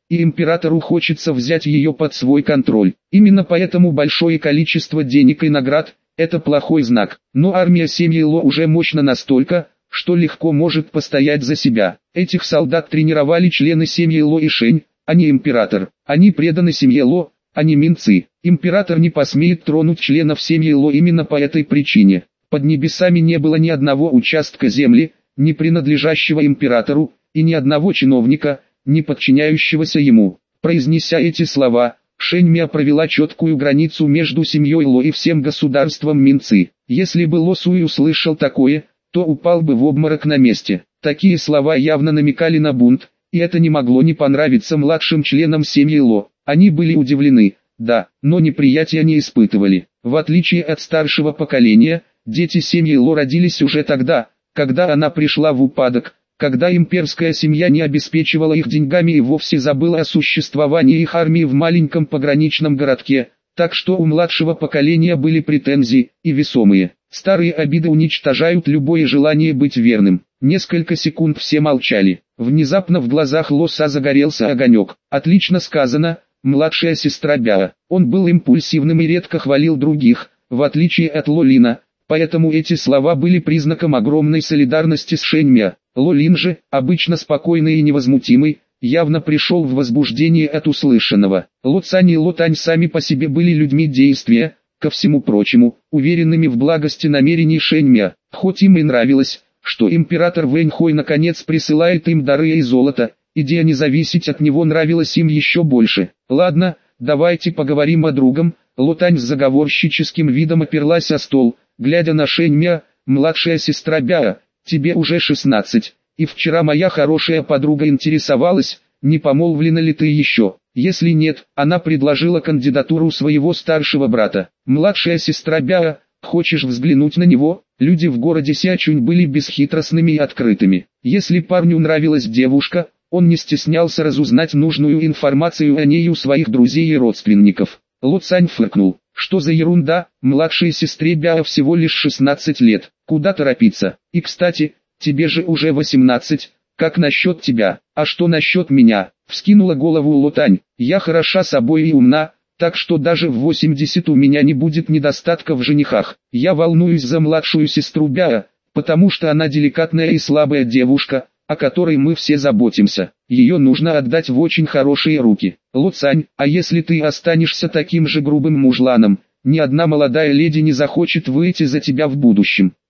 и императору хочется взять ее под свой контроль. Именно поэтому большое количество денег и наград – это плохой знак. Но армия семьи Ло уже мощна настолько, что легко может постоять за себя. Этих солдат тренировали члены семьи Ло и Шень, а не император. Они преданы семье Ло, а не минцы. Император не посмеет тронуть членов семьи Ло именно по этой причине. Под небесами не было ни одного участка земли, не принадлежащего императору, и ни одного чиновника, не подчиняющегося ему. Произнеся эти слова, Шень Мя провела четкую границу между семьей Ло и всем государством Минцы. Если бы Ло Суй услышал такое, то упал бы в обморок на месте. Такие слова явно намекали на бунт, и это не могло не понравиться младшим членам семьи Ло. Они были удивлены, да, но неприятия не испытывали. В отличие от старшего поколения, дети семьи Ло родились уже тогда, когда она пришла в упадок, когда имперская семья не обеспечивала их деньгами и вовсе забыла о существовании их армии в маленьком пограничном городке, так что у младшего поколения были претензии, и весомые. Старые обиды уничтожают любое желание быть верным. Несколько секунд все молчали. Внезапно в глазах Лоса загорелся огонек. Отлично сказано, младшая сестра Бяо. Он был импульсивным и редко хвалил других, в отличие от Лолина, поэтому эти слова были признаком огромной солидарности с Шень Мя. Лолин же, обычно спокойный и невозмутимый, явно пришел в возбуждение от услышанного. Ло Цань и Ло Тань сами по себе были людьми действия, ко всему прочему, уверенными в благости намерений Шень Мя. Хоть им и нравилось, что император Вэнь Хой наконец присылает им дары и золото, идея не зависеть от него нравилась им еще больше. Ладно, давайте поговорим о другом. Ло Тань с заговорщическим видом оперлась о стол, глядя на Шень Мя. Младшая сестра Бяо, тебе уже шестнадцать, и вчера моя хорошая подруга интересовалась, не помолвлена ли ты еще. Если нет, она предложила кандидатуру своего старшего брата. Младшая сестра Бяо, хочешь взглянуть на него? Люди в городе Сячунь были бесхитростными и открытыми. Если парню нравилась девушка, он не стеснялся разузнать нужную информацию о ней у своих друзей и родственников. Ло Цань фыркнул. Что за ерунда, младшей сестре Бяо всего лишь шестнадцать лет, куда торопиться? И кстати, тебе же уже восемнадцать, как насчет тебя? А что насчет меня? Вскинула голову Ло Тань. Я хороша собой и умна, так что даже в восемьдесят у меня не будет недостатка в женихах. Я волнуюсь за младшую сестру Бяо, потому что она деликатная и слабая девушка, о которой мы все заботимся. Ее нужно отдать в очень хорошие руки. Ло Цань, а если ты останешься таким же грубым мужланом, ни одна молодая леди не захочет выйти за тебя в будущем.